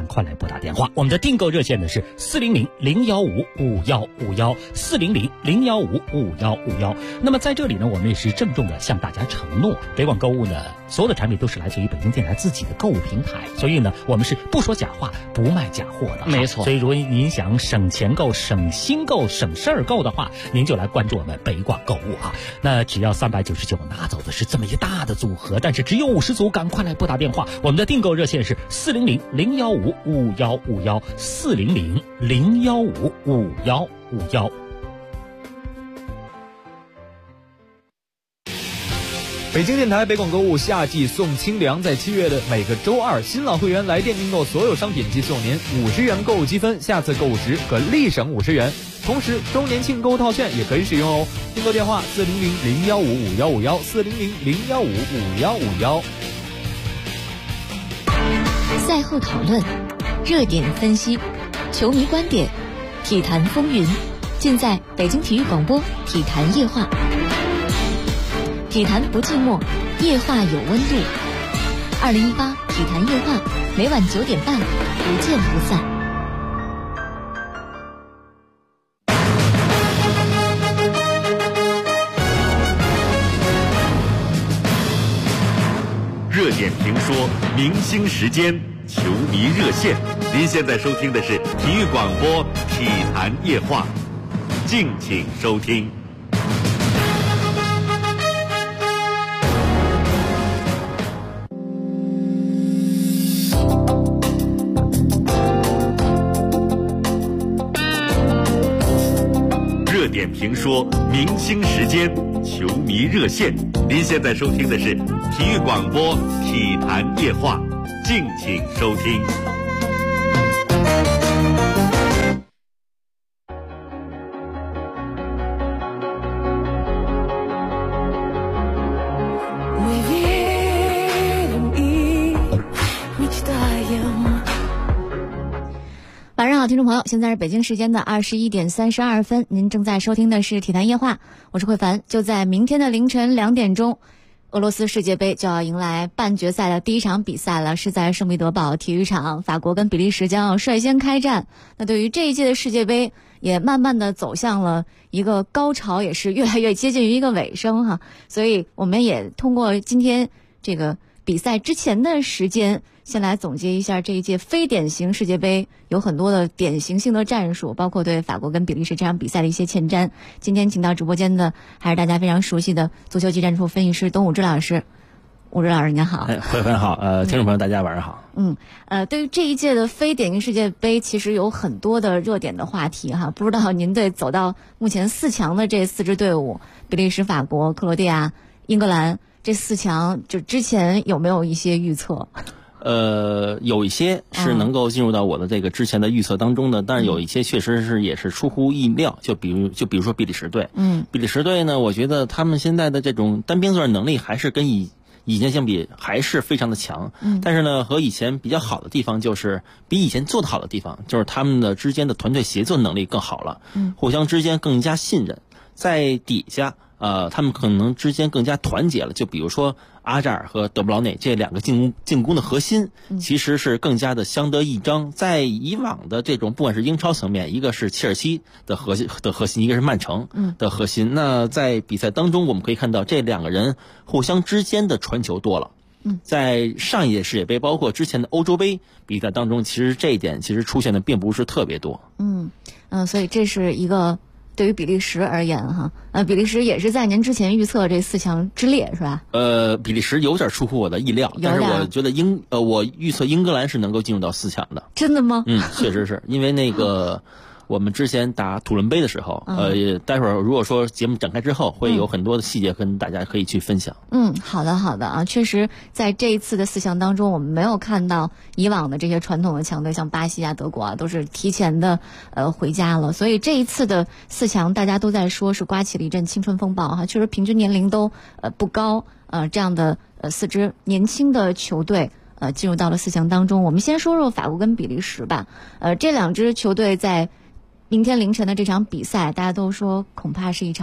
赶快来拨打电话。我们的订购热线呢是400-015-5151，400-015-5151。那么在这里呢，我们也是郑重的向大家承诺，北广购物呢，所有的产品都是来自于北京电台自己的购物平台，所以呢，我们是不说假话，不卖假货的。 没错。 所以如果您想省钱购、省心购、省事儿购的话，您就来关注我们北广购物啊。那只要399，拿走的是这么一大的组合，但是只有50组，赶快来拨打电话。我们的订购热线是400-015-5151，400-015-5151。 北京电台北广购物夏季送清凉，在7月的每个周二，新老会员来电订购所有商品即送您50元购物积分，下次购物时可立省50元。同时，周年庆购物套券也可以使用哦。订购电话400-015-5151，400-015-5151。 赛后讨论，热点分析，球迷观点，体坛风云，尽在北京体育广播体坛夜话。体坛不寂寞，夜话有温度。2018体坛夜话，每晚9点半，不见不散。 热点评说，明星时间，球迷热线。您现在收听的是体育广播体坛夜话，敬请收听。热点评说，明星时间，球迷热线。您现在收听的是体育广播体坛夜话，敬请收听。 晚上好，听众朋友，现在是北京时间的21点32分，您正在收听的是体坛夜话，我是慧凡。就在明天的凌晨2点钟，俄罗斯世界杯就要迎来半决赛的第一场比赛了，是在圣彼得堡体育场，法国跟比利时将要率先开战。那对于这一届的世界杯，也慢慢的走向了一个高潮，也是越来越接近于一个尾声哈。所以我们也通过今天这个比赛之前的时间，先来总结一下这一届非典型世界杯有很多的典型性的战术，包括对法国跟比利时这场比赛的一些前瞻。今天请到直播间的还是大家非常熟悉的足球技战术分析师董武之老师。武之老师您好。 慧芬好，听众朋友大家晚上好。 对于这一届的非典型世界杯，其实有很多的热点的话题哈，不知道您对走到目前4强的这4支队伍，比利时、法国、克罗地亚、英格兰这4强，就之前有没有一些预测？ 有一些是能够进入到我的这个之前的预测当中的，但是有一些确实是也是出乎意料，就比如说比利时队，比利时队呢，我觉得他们现在的这种单兵作战能力还是跟以前相比还是非常的强，但是呢，和以前比较好的地方就是比以前做得好的地方就是他们的之间的团队协作能力更好了，互相之间更加信任，在底下他们可能之间更加团结了。就比如说阿扎尔和德布劳内这两个进攻的核心，其实是更加的相得益彰。在以往的这种不管是英超层面，一个是切尔西的核心，一个是曼城的核心。那在比赛当中，我们可以看到这两个人互相之间的传球多了。在上一届世界杯，包括之前的欧洲杯比赛当中，其实这一点其实出现的并不是特别多。 所以这是一个。对于比利时而言哈，比利时也是在您之前预测这4强之列是吧？ 比利时有点出乎我的意料，但是我觉得我预测英格兰是能够进入到4强的。 真的吗？ 确实是因为那个我们之前打土伦杯的时候，待会儿如果说节目展开之后，会有很多的细节跟大家可以去分享。 好的啊，确实在这一次的4强当中，我们没有看到以往的这些传统的强队，像巴西啊、德国啊，都是提前的回家了。所以这一次的4强，大家都在说是刮起了一阵青春风暴哈，确实平均年龄都不高，这样的4支年轻的球队。进入到了4强当中。我们先说说法国跟比利时吧。这2支球队在明天凌晨的这场比赛，大家都说恐怕是一场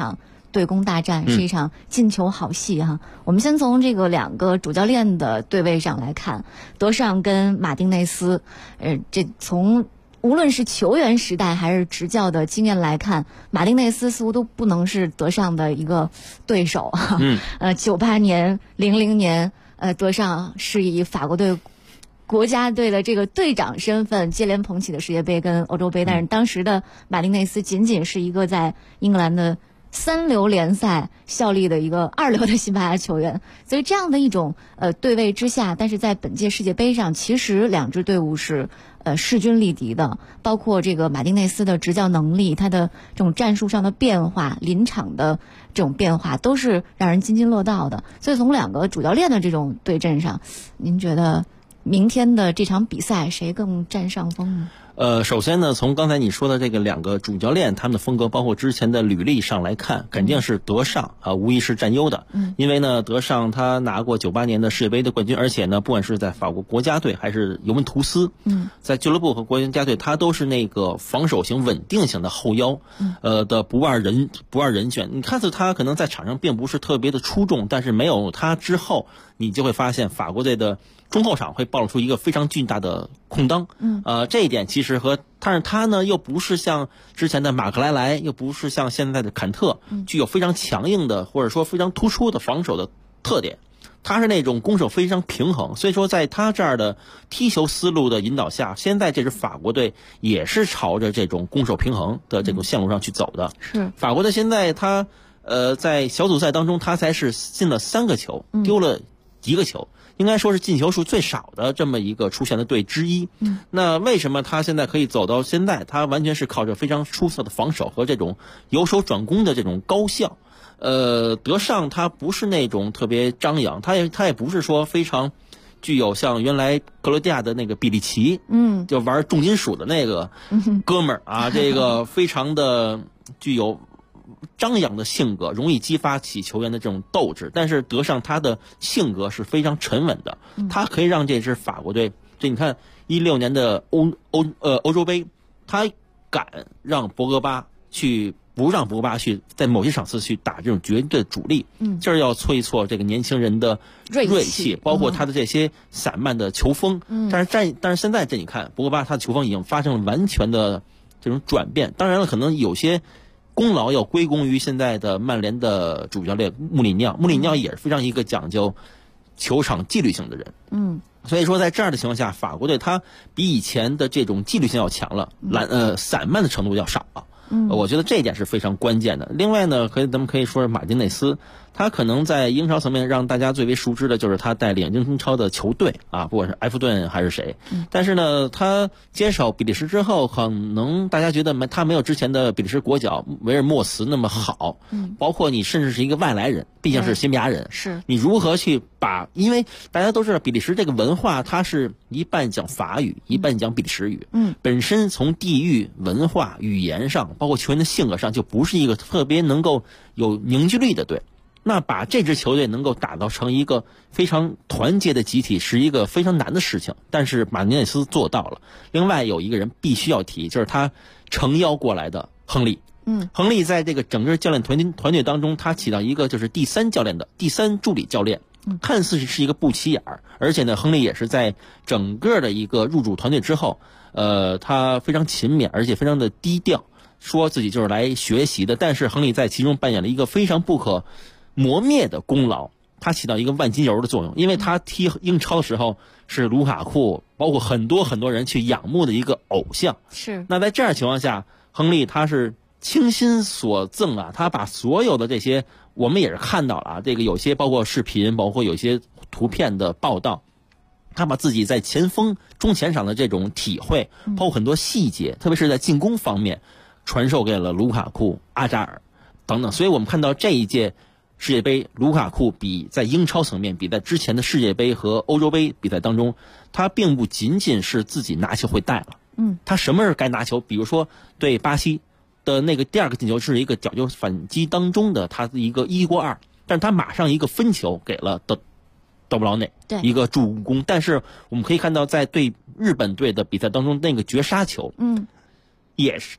对攻大战，是一场进球好戏哈。我们先从这个2个主教练的对位上来看，德尚跟马丁内斯，这从无论是球员时代还是执教的经验来看，马丁内斯似乎都不能是德尚的一个对手。98年、00年，德尚是以法国队国家队的这个队长身份接连捧起的世界杯跟欧洲杯，但是当时的马丁内斯仅仅是一个在英格兰的3流联赛效力的一个2流的西班牙球员，所以这样的一种对位之下，但是在本届世界杯上，其实2支队伍是势均力敌的，包括这个马丁内斯的执教能力，他的这种战术上的变化、临场的这种变化，都是让人津津乐道的。所以从2个主教练的这种对阵上，您觉得明天的这场比赛谁更占上风呢？ 首先呢，从刚才你说的这个2个主教练他们的风格，包括之前的履历上来看，肯定是德尚无疑是占优的。因为呢，德尚他拿过98年的世界杯的冠军，而且呢，不管是在法国国家队还是尤文图斯，在俱乐部和国家队，他都是那个防守型、稳定型的后腰，的不二人选。你看似他可能在场上并不是特别的出众，但是没有他之后，你就会发现法国队的中后场会暴露出一个非常巨大的空当。这一点其实但是他呢又不是像之前的马克莱莱，又不是像现在的坎特，具有非常强硬的或者说非常突出的防守的特点。他是那种攻守非常平衡，所以说在他这儿的踢球思路的引导下，现在这支法国队也是朝着这种攻守平衡的这种线路上去走的。 是法国队现在他在小组赛当中，他才是进了3个球，丢了1个球。应该说是进球数最少的这么一个出现的队之一。那为什么他现在可以走到现在？他完全是靠着非常出色的防守和这种由守转攻的这种高效。德尚他不是那种特别张扬，他也不是说非常具有像原来克罗地亚的那个比利奇，就玩重金属的那个哥们儿啊，这个非常的具有张扬的性格，容易激发起球员的这种斗志。但是德尚他的性格是非常沉稳的，他可以让这支法国队，这你看16年的欧洲杯，他敢让博格巴不让博格巴去在某些场次去打这种绝对的主力，这儿要挫一挫这个年轻人的锐气，包括他的这些散漫的球风。但是现在这你看博格巴他的球风已经发生了完全的这种转变。当然了，可能有些功劳要归功于现在的曼联的主教练穆里尼奥。穆里尼奥也是非常一个讲究球场纪律性的人。所以说在这样的情况下，法国队他比以前的这种纪律性要强了，散漫的程度要少了。我觉得这一点是非常关键的。另外呢，咱们可以说是马丁内斯，他可能在英超层面让大家最为熟知的就是他带领英超的球队啊，不管是埃弗顿还是谁。但是呢，他接手比利时之后，可能大家觉得他没有之前的比利时国脚维尔莫斯那么好。包括你甚至是一个外来人，毕竟是西班牙人， 是你如何去因为大家都知道比利时这个文化，它是一半讲法语，一半讲比利时语。本身从地域、文化、语言上，包括球员的性格上，就不是一个特别能够有凝聚力的队。那把这支球队能够打造成一个非常团结的集体，是一个非常难的事情。但是马丁内斯做到了。另外有一个人必须要提，就是他诚邀过来的亨利。亨利在这个整个教练团队当中，他起到一个就是第三助理教练。看似是一个不起眼儿，而且呢，亨利也是在整个的一个入主团队之后，他非常勤勉，而且非常的低调，说自己就是来学习的。但是亨利在其中扮演了一个非常不可磨灭的功劳，他起到一个万金油的作用。因为他踢英超的时候是卢卡库，包括很多人去仰慕的一个偶像。 是。 那在这样情况下，亨利他是倾心所赠啊，他把所有的这些我们也是看到了啊，这个有些包括视频，包括有些图片的报道，他把自己在中前场的这种体会，包括很多细节，特别是在进攻方面，传授给了卢卡库、阿扎尔等等。所以我们看到这一届世界杯，卢卡库比在英超层面，比在之前的世界杯和欧洲杯比赛当中，他并不仅仅是自己拿球会带了，他什么时候该拿球，比如说对巴西的那个第2个进球是一个角球反击当中的他的一个1过2，但是他马上一个分球给了德布劳内一个助攻。但是我们可以看到在对日本队的比赛当中，那个绝杀球，也是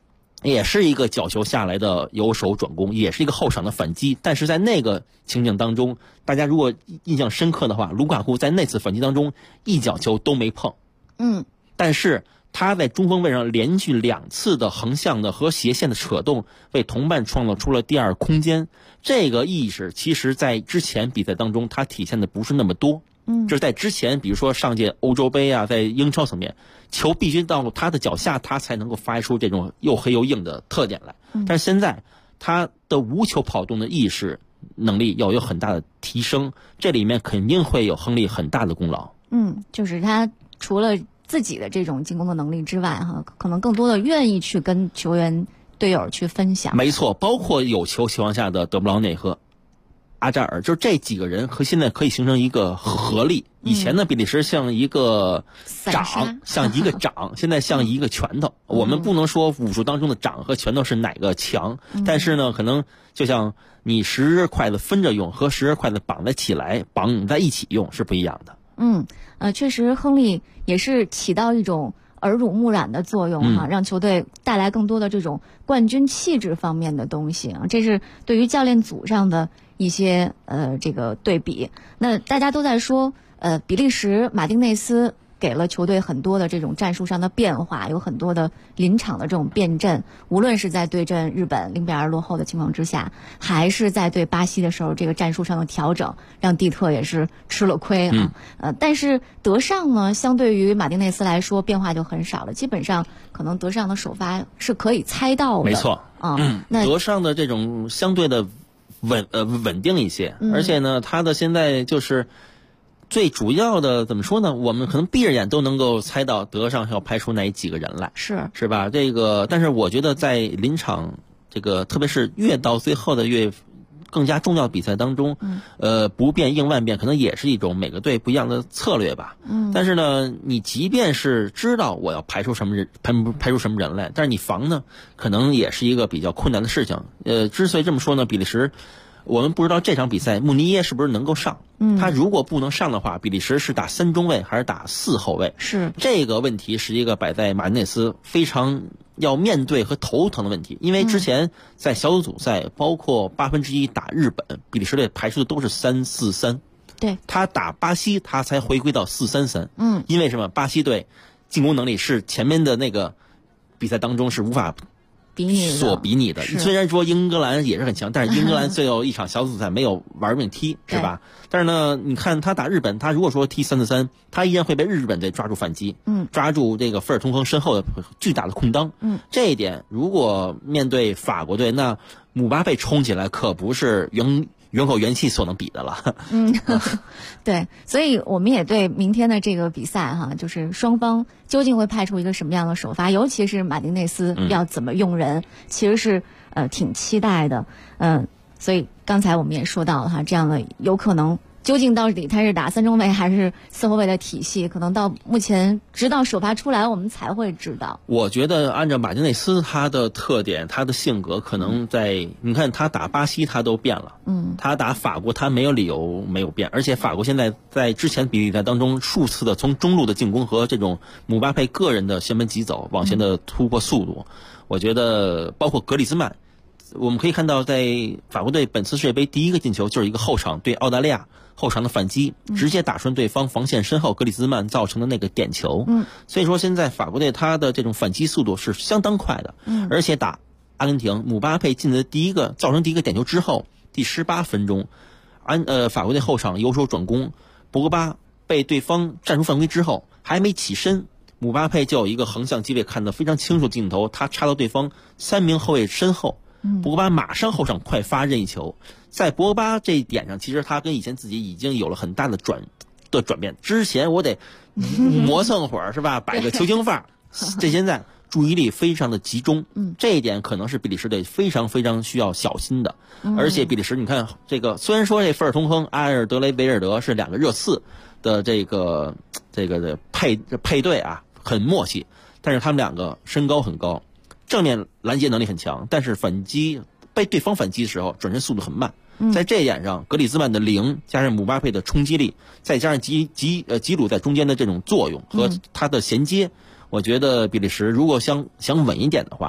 也是一个角球下来的由守转攻，也是一个后场的反击。但是在那个情景当中，大家如果印象深刻的话，卢卡库在那次反击当中一脚球都没碰。但是他在中锋位上连续2次的横向的和斜线的扯动，为同伴创造出了第二空间。这个意识其实在之前比赛当中他体现的不是那么多。就是在之前比如说上届欧洲杯啊，在英超层面，球必须到他的脚下他才能够发出这种又黑又硬的特点来。但是现在他的无球跑动的意识能力要有很大的提升，这里面肯定会有亨利很大的功劳。 就是他除了自己的这种进攻的能力之外可能更多的愿意去跟球员队友去分享。 没错，包括有球情况下的德布劳内和阿扎尔，就是这几个人和现在可以形成一个合力。以前呢，比利时像一个掌，像一个掌，现在像一个拳头。我们不能说武术当中的掌和拳头是哪个强，但是呢，可能就像你10根筷子分着用和10根筷子绑在一起用是不一样的。 确实，亨利也是起到一种耳濡目染的作用让球队带来更多的这种冠军气质方面的东西这是对于教练组上的一些这个对比。那大家都在说比利时马丁内斯给了球队很多的这种战术上的变化，有很多的临场的这种变阵，无论是在对阵日本0-2落后的情况之下，还是在对巴西的时候，这个战术上的调整让蒂特也是吃了亏但是德尚呢，相对于马丁内斯来说变化就很少了，基本上可能德尚的首发是可以猜到的。 没错那德尚的这种相对的稳定一些，而且呢他的现在就是最主要的怎么说呢？我们可能闭着眼都能够猜到德尚要派出哪几个人来，是吧？但是我觉得在临场特别是越到最后的越更加重要的比赛当中，不变应万变，可能也是一种每个队不一样的策略吧。但是呢，你即便是知道我要排出什么人来，但是你防呢，可能也是一个比较困难的事情。之所以这么说呢，比利时。我们不知道这场比赛穆尼耶是不是能够上，他如果不能上的话，比利时是打3中卫还是打4后卫？是这个问题是一个摆在马丁内斯非常要面对和头疼的问题，因为之前在小组赛包括1/8打日本，比利时队排出的都是3-4-3，对，他打巴西他才回归到4-3-3，因为什么？巴西队进攻能力是前面的那个比赛当中是无法比拟的。虽然说英格兰也是很强，但是英格兰最后一场小组赛没有玩命踢，是吧？但是呢，你看他打日本，他如果说踢3-4-3，他依然会被日本队抓住反击，抓住这个菲尔通亨身后的巨大的空当。这一点如果面对法国队，那姆巴佩冲起来可不是元口元气所能比的了。 对，所以我们也对明天的这个比赛就是双方究竟会派出一个什么样的首发，尤其是马丁内斯要怎么用人，其实是挺期待的。所以刚才我们也说到了这样的有可能究竟到底他是打3中卫还是4后卫的体系，可能到目前直到首发出来我们才会知道。 我觉得按照马丁内斯他的特点，他的性格，可能你看他打巴西他都变了，他打法国他没有理由没有变，而且法国现在在之前比赛当中数次的从中路的进攻和这种姆巴佩个人的前门急走往前的突破速度，我觉得包括格里兹曼，我们可以看到在法国队本次世界杯第一个进球就是一个后场对澳大利亚后场的反击，直接打穿对方防线身后格里兹曼造成的那个点球。所以说现在法国队他的这种反击速度是相当快的。而且打阿根廷，姆巴佩进的造成第一个点球之后，第18分钟，法国队后场由守转攻，博格巴被对方战术犯规之后还没起身，姆巴佩就有一个横向机位，看得非常清楚镜头，他插到对方3名后卫身后，博格巴马上后场快发任意球。在博格巴这一点上，其实他跟以前自己已经有了很大的转变。之前我得磨蹭会儿是吧，摆个球星范儿，这现在注意力非常的集中，这一点可能是比利时队非常非常需要小心的。而且比利时你看这个，虽然说这菲尔通亨、阿尔德雷维尔德是2个热刺的这个配对啊，很默契，但是他们2个身高很高，正面拦截能力很强，但是被对方反击的时候转身速度很慢。在这一点上，格里兹曼的0加上姆巴佩的冲击力，再加上吉鲁在中间的这种作用和他的衔接，我觉得比利时如果想稳一点的话，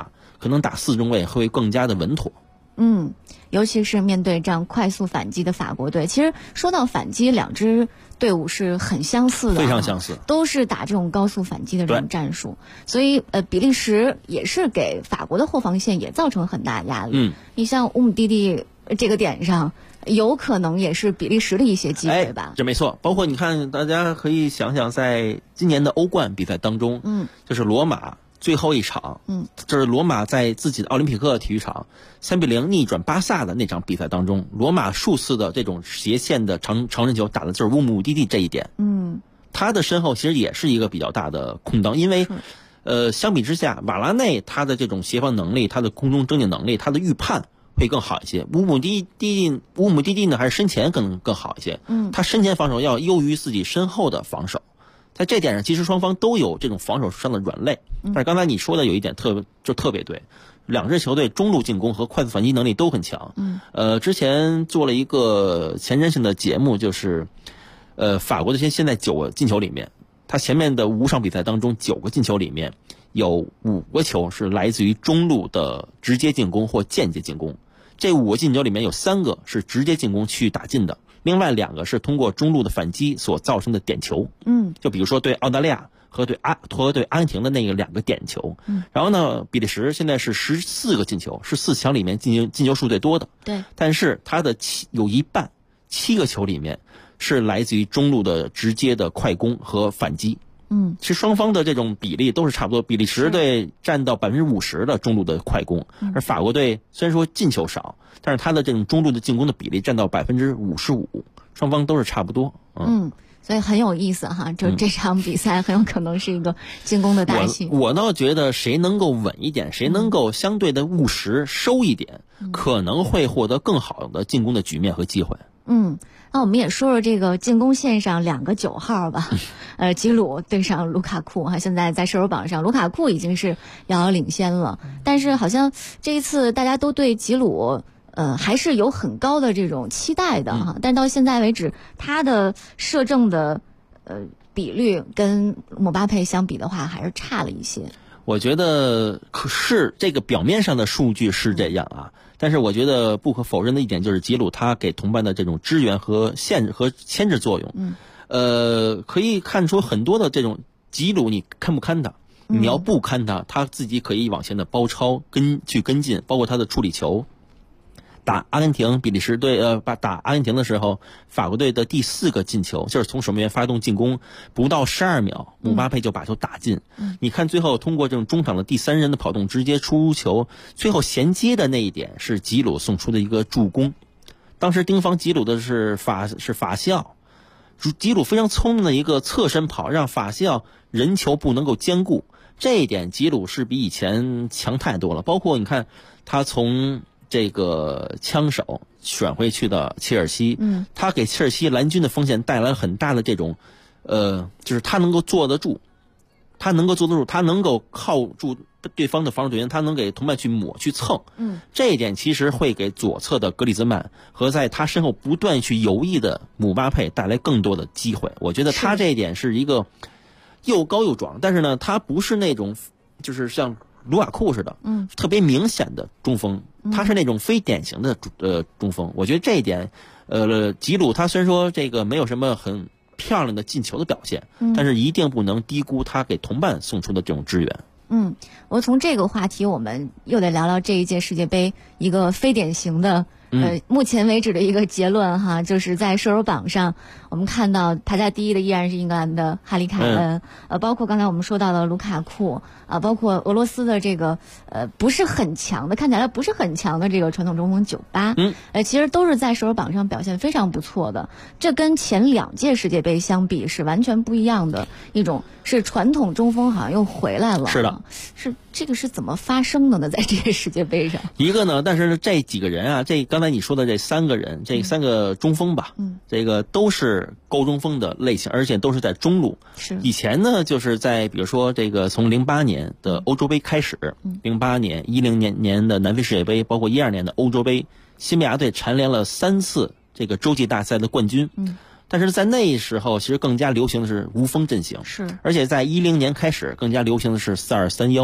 可能打4中卫会更加的稳妥。 尤其是面对这样快速反击的法国队，其实说到反击，两支队伍是很相似的， 非常相似， 都是打这种高速反击的这种战术。所以比利时也是给法国的后防线也造成很大压力。你像乌姆蒂蒂这个点上，有可能也是比利时的一些机会吧？ 这没错。包括你看，大家可以想想，在今年的欧冠比赛当中，就是罗马最后一场，就是罗马在自己的奥林匹克体育场3-0逆转巴萨的那场比赛当中，罗马数次的这种斜线的长人球打的就是乌姆蒂蒂这一点。他的身后其实也是一个比较大的空当，因为相比之下，瓦拉内他的这种协防能力，他的空中争顶能力，他的预判会更好一些。乌姆蒂蒂呢，还是身前更好一些。他身前防守要优于自己身后的防守。在这点上，其实双方都有这种防守上的软肋。但是刚才你说的有一点特别对，两支球队中路进攻和快速反击能力都很强。之前做了一个前瞻性的节目，就是法国队现在9个进球里面，他前面的5场比赛当中9个进球里面有5个球是来自于中路的直接进攻或间接进攻。这5个进球里面有3个是直接进攻去打进的，另外2个是通过中路的反击所造成的点球。就比如说对澳大利亚和对阿根廷的那个2个点球。然后呢，比利时现在是14个进球，是4强里面进球数最多的。 对， 但是他的有一半7个球里面是来自于中路的直接的快攻和反击。其实双方的这种比例都是差不多，比利时队占到50%的中路的快攻，而法国队虽然说进球少，但是他的这种中路的进攻的比例占到55%，双方都是差不多。 所以很有意思哈，就这场比赛很有可能是一个进攻的大戏。 我倒觉得谁能够稳一点，谁能够相对的务实收一点，可能会获得更好的进攻的局面和机会。 那我们也说说这个进攻线上2个9号吧。吉鲁对上卢卡库哈，现在在射手榜上，卢卡库已经是遥遥领先了，但是好像这一次大家都对吉鲁还是有很高的这种期待的哈，但到现在为止，他的射正的比率跟姆巴佩相比的话，还是差了一些。 我觉得可是这个表面上的数据是这样啊，但是我觉得不可否认的一点就是吉鲁他给同伴的这种支援和限制和牵制作用。可以看出很多的这种吉鲁，你看不看他？你要不看他，他自己可以往前的包抄去跟进，包括他的处理球。打阿根廷，比利时队打阿根廷的时候，法国队的第4个进球就是从守门员发动进攻，不到12秒，姆巴佩就把球打进。你看最后通过这种中场的第3人的跑动直接出球，最后衔接的那一点是吉鲁送出的一个助攻。当时盯防吉鲁的是法西奥，吉鲁非常聪明的一个侧身跑，让法西奥人球不能够兼顾。这一点吉鲁是比以前强太多了，包括你看他从这个枪手选回去的切尔西，他给切尔西蓝军的锋线带来很大的这种，就是他能够坐得住，他能够靠住对方的防守队员，他能给同伴去抹去蹭。这一点其实会给左侧的格里兹曼和在他身后不断去游弋的姆巴佩带来更多的机会。我觉得他这一点是一个又高又壮，但是呢，他不是那种就是像卢卡库似的，特别明显的中锋，他是那种非典型的中锋。我觉得这一点，吉鲁他虽然说这个没有什么很漂亮的进球的表现，但是一定不能低估他给同伴送出的这种支援。 我从这个话题，我们又得聊聊这一届世界杯一个非典型的。目前为止的一个结论哈，就是在射手榜上，我们看到排在第1的依然是英格兰的哈里凯恩，包括刚才我们说到的卢卡库包括俄罗斯的这个不是很强的，看起来不是很强的这个传统中锋98，其实都是在射手榜上表现非常不错的。这跟前2届世界杯相比是完全不一样的一种，是传统中锋好像又回来了。 是的， 是这个是怎么发生的呢？在这个世界杯上， 一个呢，但是这几个人啊，刚才你说的这3个人，这3个中锋吧，这个都是高中锋的类型，而且都是在中路。 是以前呢，就是在比如说这个从08年的欧洲杯开始，08年、10年的南非世界杯，包括12年的欧洲杯，西班牙队蝉联了3次这个洲际大赛的冠军。但是在那时候，其实更加流行的是无锋阵型， 是， 而且在10年开始，更加流行的是4231。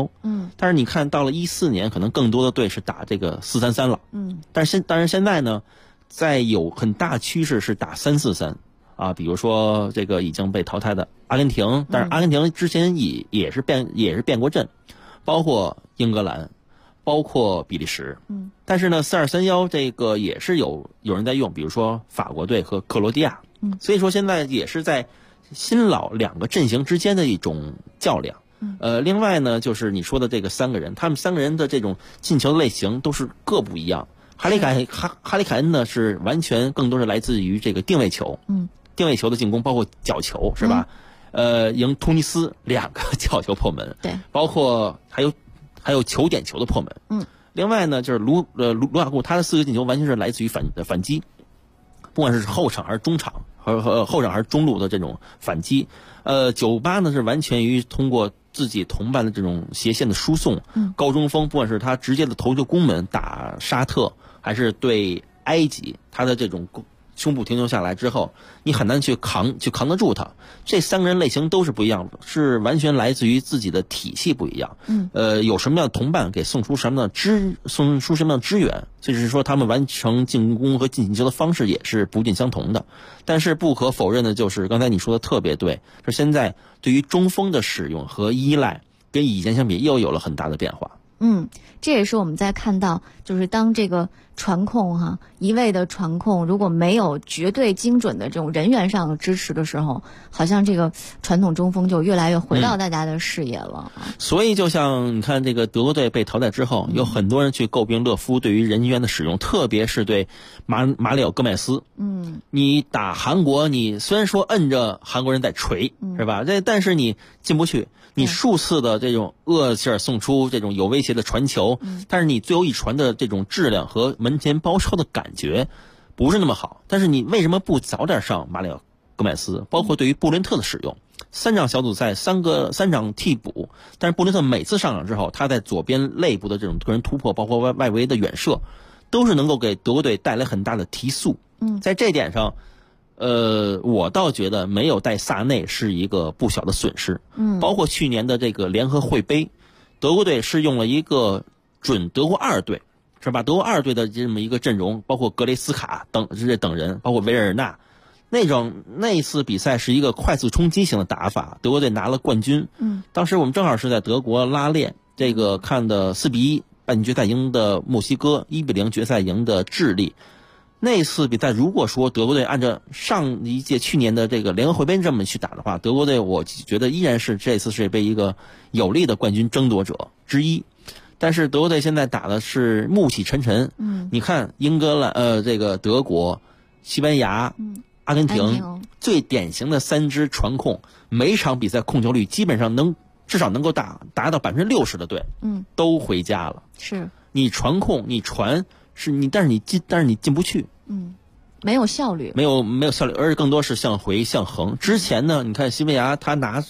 但是你看到了14年，可能更多的队是打这个4-3-3了，但是现在呢，在有很大趋势是打3-4-3。啊，比如说这个已经被淘汰的阿根廷，但是阿根廷之前也是变过阵，包括英格兰，包括比利时，但是呢，4231这个也是有人在用，比如说法国队和克罗地亚，所以说现在也是在新老两个阵型之间的一种较量。另外呢，就是你说的这个3个人，他们3个人的这种进球的类型都是各不一样。哈里凯恩呢是完全更多是来自于这个定位球，定位球的进攻，包括角球是吧？赢突尼斯2个角球破门， 对， 包括还有球点球的破门。另外呢，就是卢卡库他的4个进球完全是来自于反击，不管是后场还是中场和后场还是中路的这种反击。98呢是完全于通过自己同伴的这种斜线的输送，高中锋不管是他直接的头球攻门打沙特，还是对埃及，他的这种胸部停留下来之后，你很难去扛得住他。这3个人类型都是不一样的，是完全来自于自己的体系不一样。有什么样的同伴给送出什么样的支援，就是说他们完成进攻和进球的方式也是不尽相同的。但是不可否认的就是刚才你说的特别对，是现在对于中锋的使用和依赖跟以前相比又有了很大的变化。 这也是我们在看到，就是当这个传控一味的传控，如果没有绝对精准的这种人员上的支持的时候，好像这个传统中锋就越来越回到大家的视野了。 所以就像你看这个德国队被淘汰之后，有很多人去诟病勒夫对于人员的使用，特别是对马里奥戈麦斯。你打韩国，你虽然说摁着韩国人在锤，是吧？但是你进不去。你数次的这种厄齐尔送出这种有威胁的传球，但是你最后一传的这种质量和门前包抄的感觉不是那么好。但是你为什么不早点上马里奥戈麦斯？包括对于布伦特的使用，3场小组赛3场替补，但是布伦特每次上场之后，他在左边肋部的这种个人突破，包括外围的远射，都是能够给德国队带来很大的提速。在这点上。我倒觉得没有带萨内是一个不小的损失。包括去年的这个联合会杯，德国队是用了一个准德国2队，是吧？德国2队的这么一个阵容，包括格雷斯卡等人，包括维尔纳，那一次比赛是一个快速冲击型的打法，德国队拿了冠军。当时我们正好是在德国拉练，这个看的4-1半决赛赢的墨西哥，1-0决赛赢的智利。那次比赛，如果说德国队按照上一届去年的这个联合会杯这么去打的话，德国队我觉得依然是这次世界杯一个有力的冠军争夺者之一。但是德国队现在打的是暮气沉沉。你看英格兰、这个德国、西班牙、阿根廷最典型的3支传控，每场比赛控球率基本上至少能够达到60%的队，都回家了。 是你传控，你传。但是你进不去， 没有效率， 没有效率，而且更多是向回向横。之前呢，你看西班牙他拿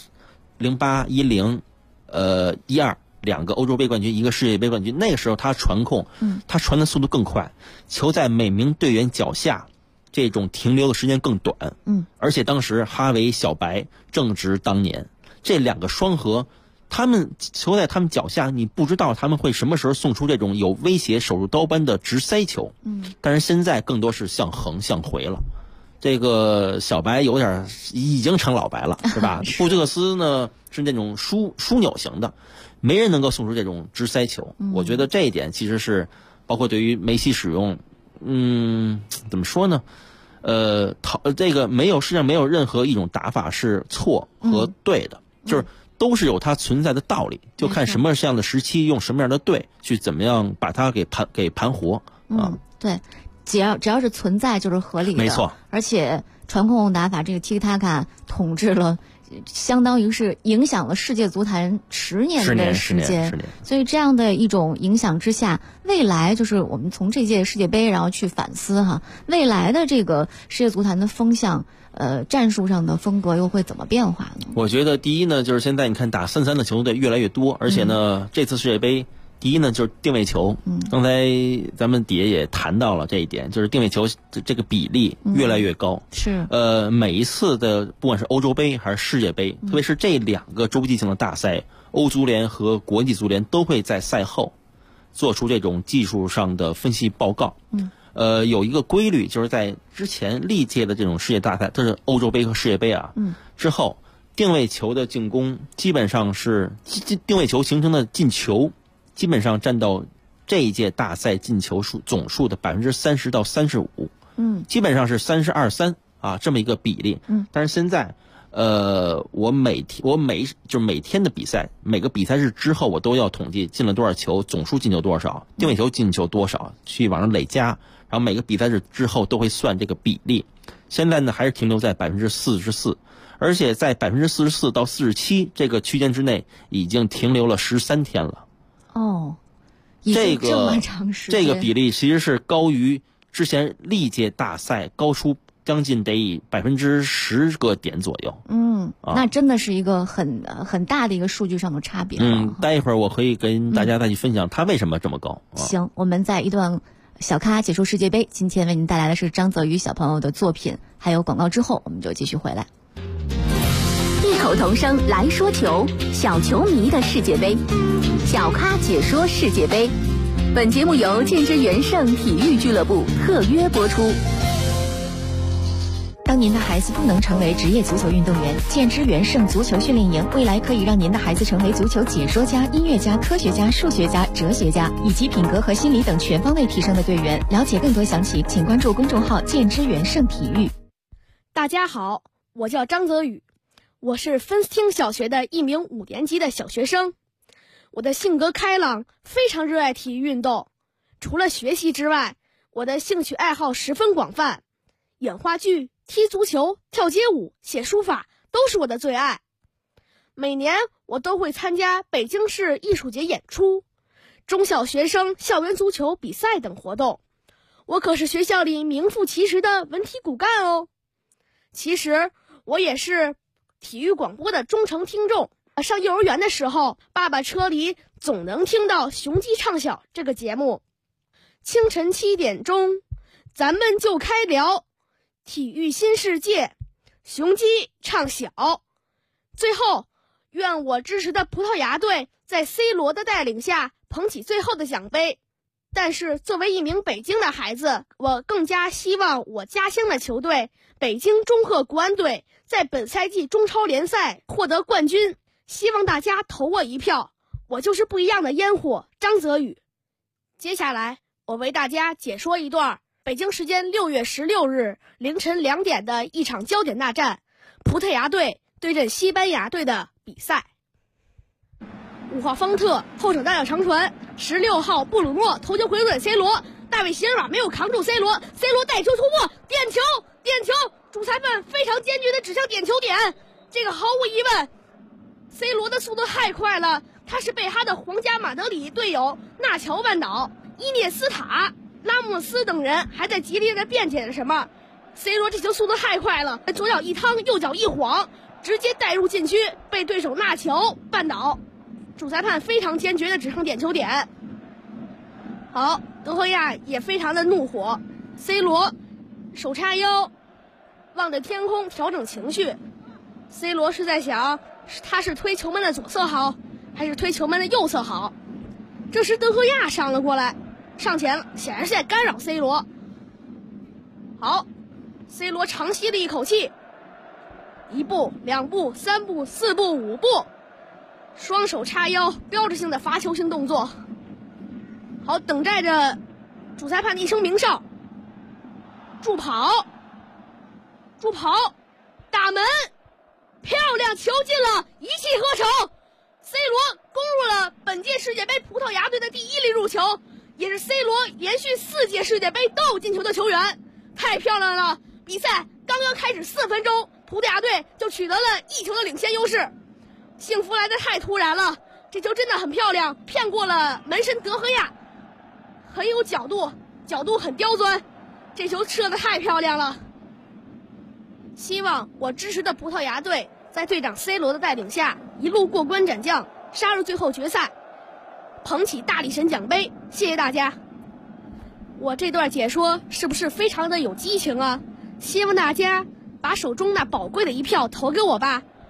08、10、12 2个欧洲杯冠军，1个世界杯冠军，那个时候他传控，他传的速度更快，球在每名队员脚下，这种停留的时间更短，而且当时哈维、小白正值当年，这2个双核。他们球在他们脚下，你不知道他们会什么时候送出这种有威胁、手如刀般的直塞球。但是现在更多是向横向回了。这个小白有点已经成老白了，是吧？布吉克斯呢是那种枢纽型的，没人能够送出这种直塞球。我觉得这一点其实是包括对于梅西使用，怎么说呢？这个世界上没有任何一种打法是错和对的，就是。都是有它存在的道理，就看什么样的时期用什么样的队去怎么样把它给盘活啊。 对，只要是存在就是合理的， 没错。 而且传控打法这个 Tiki Taka 统治了，相当于是影响了世界足坛10年的时间。所以这样的一种影响之下，未来就是我们从这届世界杯然后去反思未来的这个世界足坛的风向。战术上的风格又会怎么变化呢？ 我觉得第一呢，就是现在你看打3-3的球队越来越多，而且呢，这次世界杯第一呢就是定位球。刚才咱们底下也谈到了这一点，就是定位球这个比例越来越高。 是每一次的不管是欧洲杯还是世界杯，特别是这2个洲际性的大赛， 欧足联和国际足联都会在赛后做出这种技术上的分析报告。有一个规律，就是在之前历届的这种世界大赛，这是欧洲杯和世界杯啊，之后定位球的进攻基本上是定位球形成的进球，基本上占到这一届大赛进球数总数的30%到35%，基本上是32-3啊这么一个比例。但是现在我每天的比赛，每个比赛日之后我都要统计进了多少球，总数进球多少，定位球进球多少，去往上累加，然后每个比赛日之后都会算这个比例。现在呢还是停留在44%，而且在44%到47%这个区间之内已经停留了13天了。 这么长时间， 这个比例其实是高于之前历届大赛，高出将近得10%个点左右。 那真的是一个很大的一个数据上的差别。 待一会儿我可以跟大家再去分享它为什么这么高。 行，我们在一段小咖解说世界杯，今天为您带来的是张泽宇小朋友的作品，还有广告之后我们就继续回来。 异口同声来说球，小球迷的世界杯，小咖解说世界杯。本节目由建之元盛体育俱乐部特约播出。 当您的孩子不能成为职业足球运动员，建之元盛足球训练营未来可以让您的孩子成为足球解说家、音乐家、科学家、数学家、哲学家，以及品格和心理等全方位提升的队员。了解更多详情，请关注公众号建之元盛体育。 大家好，我叫张泽宇，我是芬斯汀小学的一名5年级的小学生。我的性格开朗，非常热爱体育运动。除了学习之外，我的兴趣爱好十分广泛，演话剧、踢足球、跳街舞、写书法都是我的最爱。每年我都会参加北京市艺术节演出、中小学生校园足球比赛等活动。我可是学校里名副其实的文体骨干哦。其实我也是体育广播的忠诚听众。上幼儿园的时候，爸爸车里总能听到雄鸡唱晓这个节目。清晨7点钟，咱们就开聊体育新世界，雄鸡唱晓。最后，愿我支持的葡萄牙队在 C 罗的带领下捧起最后的奖杯。但是作为一名北京的孩子，我更加希望我家乡的球队北京中赫国安队在本赛季中超联赛获得冠军。希望大家投我一票，我就是不一样的烟火张泽宇。接下来我为大家解说一段北京时间6月16日凌晨2点的一场焦点大战，葡萄牙队对阵西班牙队的比赛。5号方特后场大脚长传，16号布鲁诺头球回转 C 罗，大卫席尔瓦没有扛住 C 罗带球突破，点球，主裁判非常坚决地指向点球点。这个毫无疑问，C 罗的速度太快了，他是被他的皇家马德里队友纳乔绊倒，伊涅斯塔、拉莫斯等人还在极力的辩解着什么。C 罗这球速度太快了，左脚一趟，右脚一晃，直接带入禁区，被对手纳乔绊倒。主裁判非常坚决的指向点球点。好，德赫亚也非常的怒火 ，C 罗手叉腰，望着天空调整情绪。C 罗是在想，他是推球门的左侧好，还是推球门的右侧好？这时德赫亚上了过来，上前了，显然是在干扰 C 罗。好 ，C 罗长吸了一口气，1步、2步、3步、4步、5步，双手叉腰，标志性的罚球性动作。好，等待着主裁判的一声鸣哨，助跑，打门。漂亮，球进了，一气呵成。C 罗攻入了本届世界杯葡萄牙队的第1粒入球，也是 C 罗连续4届世界杯都有进球的球员，太漂亮了！比赛刚刚开始4分钟，葡萄牙队就取得了1球的领先优势。幸福来得太突然了，这球真的很漂亮，骗过了门神德赫亚，很有角度很刁钻，这球射得太漂亮了。希望我支持的葡萄牙队在队长 C 罗的带领下一路过关斩将，杀入最后决赛，捧起大力神奖杯。谢谢大家。我这段解说是不是非常的有激情啊？希望大家把手中那宝贵的一票投给我吧，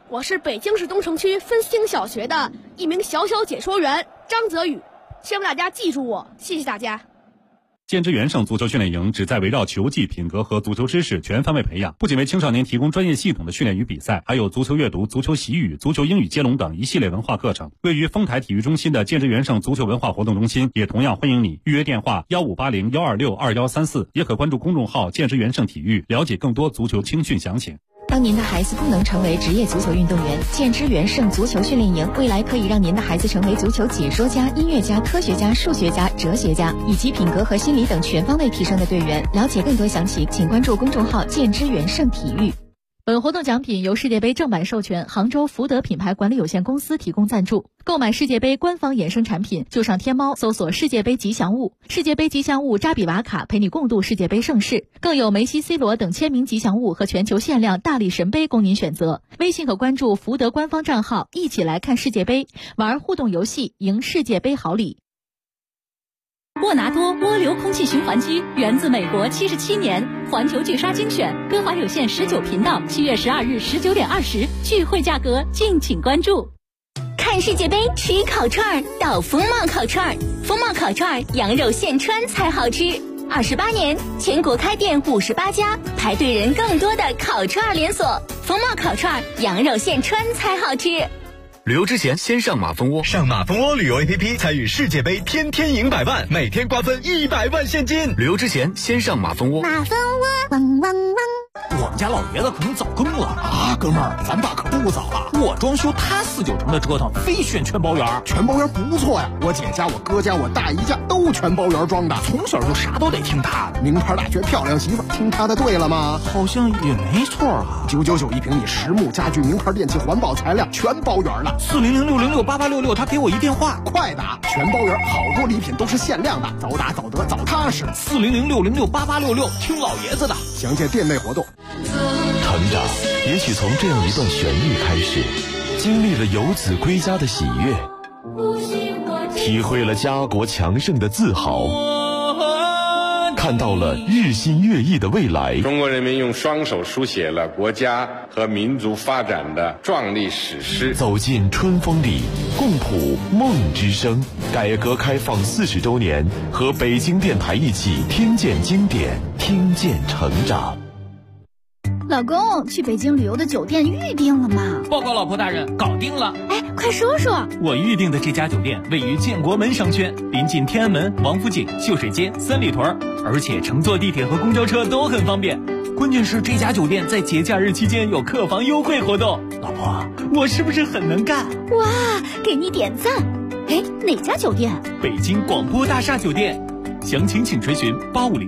我是北京市东城区分兴小学的一名小解说员张泽宇，希望大家记住我，谢谢大家。 建之元盛足球训练营旨在围绕球技、品格和足球知识全方位培养，不仅为青少年提供专业系统的训练与比赛，还有足球阅读、足球习语、足球英语接龙等一系列文化课程。位于丰台体育中心的建之元盛足球文化活动中心也同样欢迎你，预约电话1580-126-2134，也可关注公众号建之元盛体育，了解更多足球青训详情。 当您的孩子不能成为职业足球运动员，建之元盛足球训练营未来可以让您的孩子成为足球解说家、音乐家、科学家、数学家、哲学家，以及品格和心理等全方位提升的队员。了解更多详情，请关注公众号建之元盛体育。 本活动奖品由世界杯正版授权杭州福德品牌管理有限公司提供赞助。购买世界杯官方衍生产品，就上天猫搜索世界杯吉祥物，世界杯吉祥物扎比瓦卡陪你共度世界杯盛世，更有梅西、C 罗等签名吉祥物和全球限量大力神杯供您选择。微信可关注福德官方账号，一起来看世界杯，玩互动游戏，赢世界杯好礼。 沃拿多涡流空气循环机源自美国77年，环球巨鲨精选，歌华有线19频道7月12日19点20，聚会价格敬请关注。 看世界杯吃烤串到风貌烤串，风貌烤串羊肉现穿才好吃。28年，全国开店58家，排队人更多的烤串连锁。风貌烤串羊肉现穿才好吃。 旅游之前先上马蜂窝，上马蜂窝旅游 APP 参与世界杯，天天赢100万，每天瓜分100万现金。旅游之前先上马蜂窝。 马蜂窝，汪汪汪！ 我们家老爷子可能早更了啊，哥们儿，咱爸可不早了。我装修，他4、9成的折腾，非选全包圆。 全包圆不错呀，我姐家、我哥家、我大姨家都全包圆装的， 从小就啥都得听他的。 名牌大学漂亮媳妇，听他的对了吗？ 好像也没错啊。 999一平米实木家具、名牌电器、环保材料，全包圆了。 400-606-8866，他给我一电话， 快打！全包圆，好多礼品都是限量的，早打早得早踏实。 400-606-8866，听老爷子的。 详见店内活动。 成长也许从这样一段旋律开始，经历了游子归家的喜悦，体会了家国强盛的自豪，看到了日新月异的未来。 中国人民用双手书写了国家和民族发展的壮丽史诗。 走进春风里，共谱梦之声。改革开放40周年，和北京电台一起听见经典，听见成长。 老公，去北京旅游的酒店预定了吗？ 报告老婆大人，搞定了。 哎，快说说。 我预定的这家酒店位于建国门商圈，临近天安门、王府井、秀水街、三里屯，而且乘坐地铁和公交车都很方便。关键是这家酒店在节假日期间有客房优惠活动。老婆，我是不是很能干？ 哇，给你点赞。哎，哪家酒店？ 北京广播大厦酒店。详情请垂询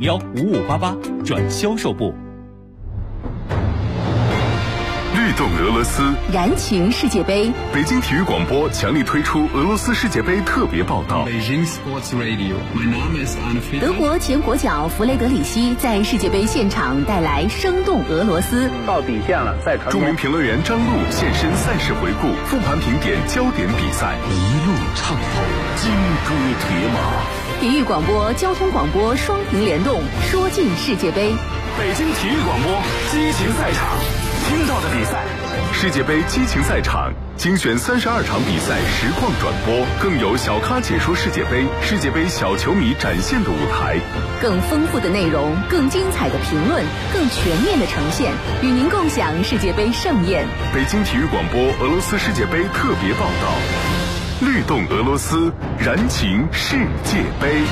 8501-5588转销售部。 律动俄罗斯， 燃情世界杯。 北京体育广播强力推出俄罗斯世界杯特别报道。 德国前国脚弗雷德里希在世界杯现场带来生动俄罗斯。 到底线了，再传。 著名评论员张璐现身赛事回顾，复盘评点焦点比赛，一路畅通，金戈铁马。 体育广播、交通广播双屏联动，说尽世界杯。 北京体育广播激情赛场。听到的比赛，世界杯激情赛场精选32场比赛实况转播，更有小咖解说世界杯，世界杯小球迷展现的舞台， 更丰富的内容，更精彩的评论，更全面的呈现，与您共享世界杯盛宴。 北京体育广播俄罗斯世界杯特别报道，律动俄罗斯，燃情世界杯。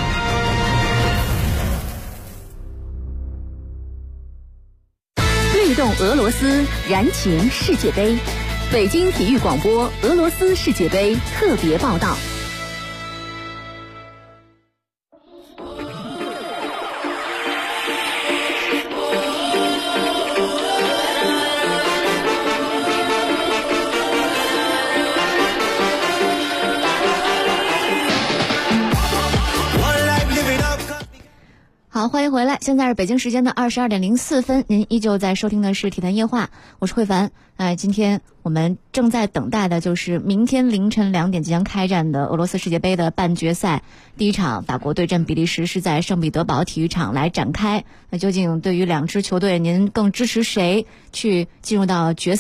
律动俄罗斯，燃情世界杯。北京体育广播俄罗斯世界杯特别报道。 好，欢迎回来。现在是北京时间的22点04分，您依旧在收听的是体坛夜话，我是慧凡。今天我们正在等待的就是明天凌晨2点即将开战的俄罗斯世界杯的半决赛，第一场法国对阵比利时是在圣彼得堡体育场来展开。那究竟对于两支球队，您更支持谁去进入到决赛？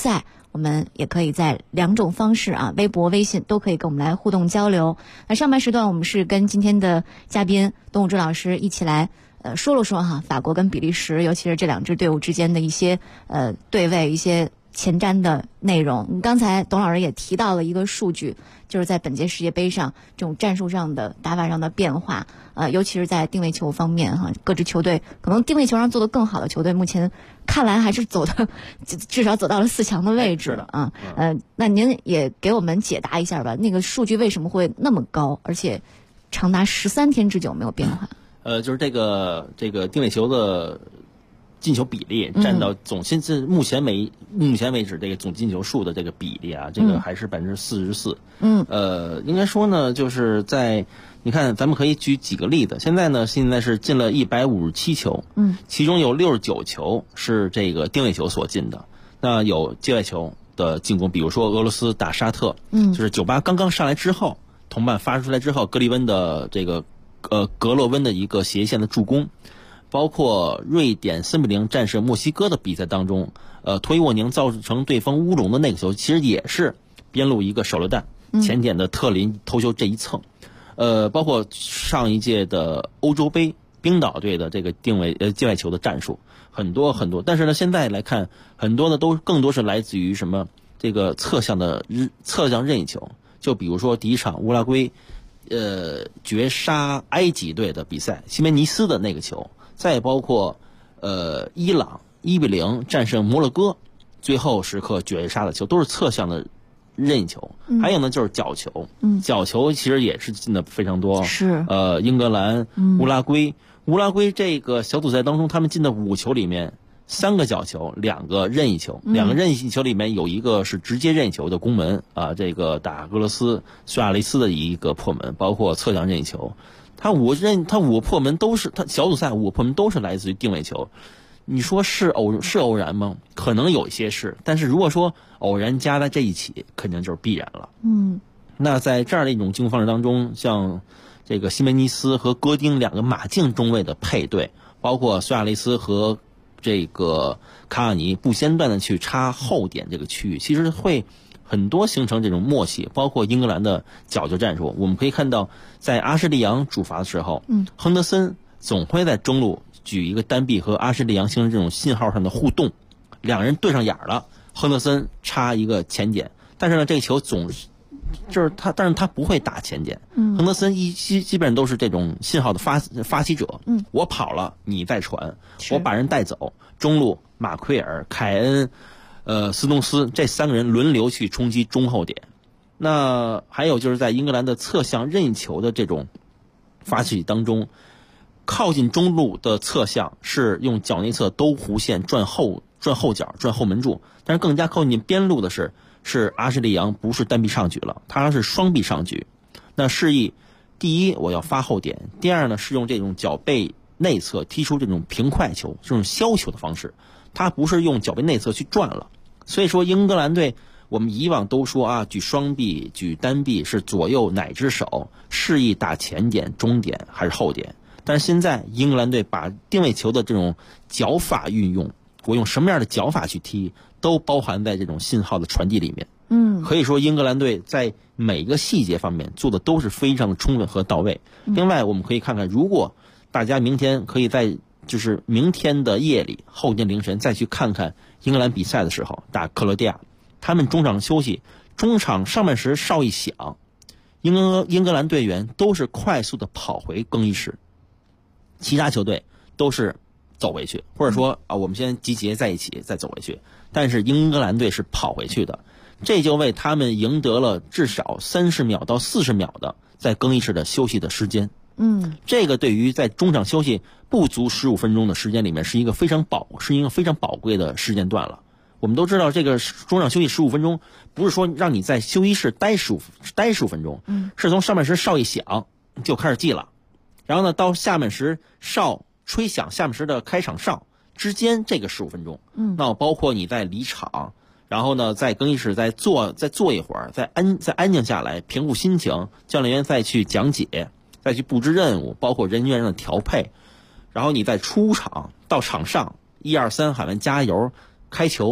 我们也可以在2种方式啊，微博、微信都可以跟我们来互动交流。那上半时段我们是跟今天的嘉宾董武志老师一起来说了说哈，法国跟比利时，尤其是这2支队伍之间的一些对位、一些前瞻的内容。刚才董老师也提到了一个数据，就是在本届世界杯上这种战术上的打法上的变化，尤其是在定位球方面哈，各支球队可能定位球上做得更好的球队，目前看来还是至少走到了4强的位置了啊。那您也给我们解答一下吧，那个数据为什么会那么高，而且长达13天之久没有变化？ 就是这个定位球的进球比例占到目前为止这个总进球数的这个比例啊，这个还是44%。应该说呢，就是你看，咱们可以举几个例子。现在是进了157球，其中有69球是这个定位球所进的。那有界外球的进攻，比如说俄罗斯打沙特，就是98刚刚上来之后，同伴发出来之后，格里温的这个格洛温的一个斜线的助攻。包括瑞典3-0战胜墨西哥的比赛当中，托伊沃宁造成对方乌龙的那个球，其实也是边路一个手榴弹，前点的特林头球这一蹭。包括上一届的欧洲杯冰岛队的这个界外球的战术很多很多，但是呢，现在来看很多的更多是来自于什么这个侧向任意球，就比如说第一场乌拉圭绝杀埃及队的比赛，西梅尼斯的那个球。再包括伊朗1-0战胜摩洛哥，最后时刻绝杀的球都是侧向的任意球。还有呢就是角球，角球其实也是进的非常多。是英格兰、乌拉圭这个小组赛当中，他们进的5球里面3个角球，2个任意球，2个任意球里面有一个是直接任意球的攻门啊，这个打俄罗斯苏亚雷斯的一个破门，包括侧向任意球。他5个破门都是他小组赛5个破门都是来自于定位球，你说是偶然吗？可能有一些是，但是如果说偶然加在这一起，肯定就是必然了。那在这样的一种进攻方式当中，像这个西梅尼斯和戈丁2个马竞中卫的配对，包括苏亚雷斯和这个卡瓦尼不间断的去插后点这个区域，其实会很多形成这种默契，包括英格兰的角球战术。我们可以看到，在阿什利杨主罚的时候，亨德森总会在中路举一个单臂和阿什利杨形成这种信号上的互动，2人对上眼了，亨德森插一个前点，但是呢，这个球但是他不会打前点。亨德森基本上都是这种信号的发起者。我跑了，你再传，我把人带走，中路马奎尔、凯恩。斯通斯这3个人轮流去冲击中后点。那还有就是在英格兰的侧向任意球的这种发起当中，靠近中路的侧向是用脚内侧兜弧线转后脚转后门柱，但是更加靠近边路的是阿什利杨不是单臂上举了，他是双臂上举。那示意第一我要发后点，第二呢是用这种脚背内侧踢出这种平快球，这种削球的方式，他不是用脚背内侧去转了。所以说英格兰队我们以往都说啊，举双臂举单臂是左右哪只手，示意打前点中点还是后点。但是现在英格兰队把定位球的这种脚法运用，我用什么样的脚法去踢，都包含在这种信号的传递里面。可以说英格兰队在每个细节方面做的都是非常的充分和到位。另外我们可以看看，如果大家明天可以在就是明天的夜里后天凌晨再去看看英格兰比赛的时候，打克罗地亚，他们中场休息，中场上半时哨一响，英格兰队员都是快速的跑回更衣室，其他球队都是走回去，或者说我们先集结在一起再走回去，但是英格兰队是跑回去的，这就为他们赢得了至少30秒到40秒的在更衣室的休息的时间。这个对于在中场休息不足15分钟的时间里面是一个非常宝贵的时间段了。我们都知道这个中场休息15分钟不是说让你在休息室待15分钟，是从上半时哨一响就开始计了，然后呢到下半时哨吹响下半时的开场哨之间这个15分钟，那包括你在离场，然后呢在更衣室再坐一会儿，再安静下来平复心情，教练员再去讲解，再去布置任务，包括人员上的调配，然后你再出场到场上1、2、3喊完加油开球，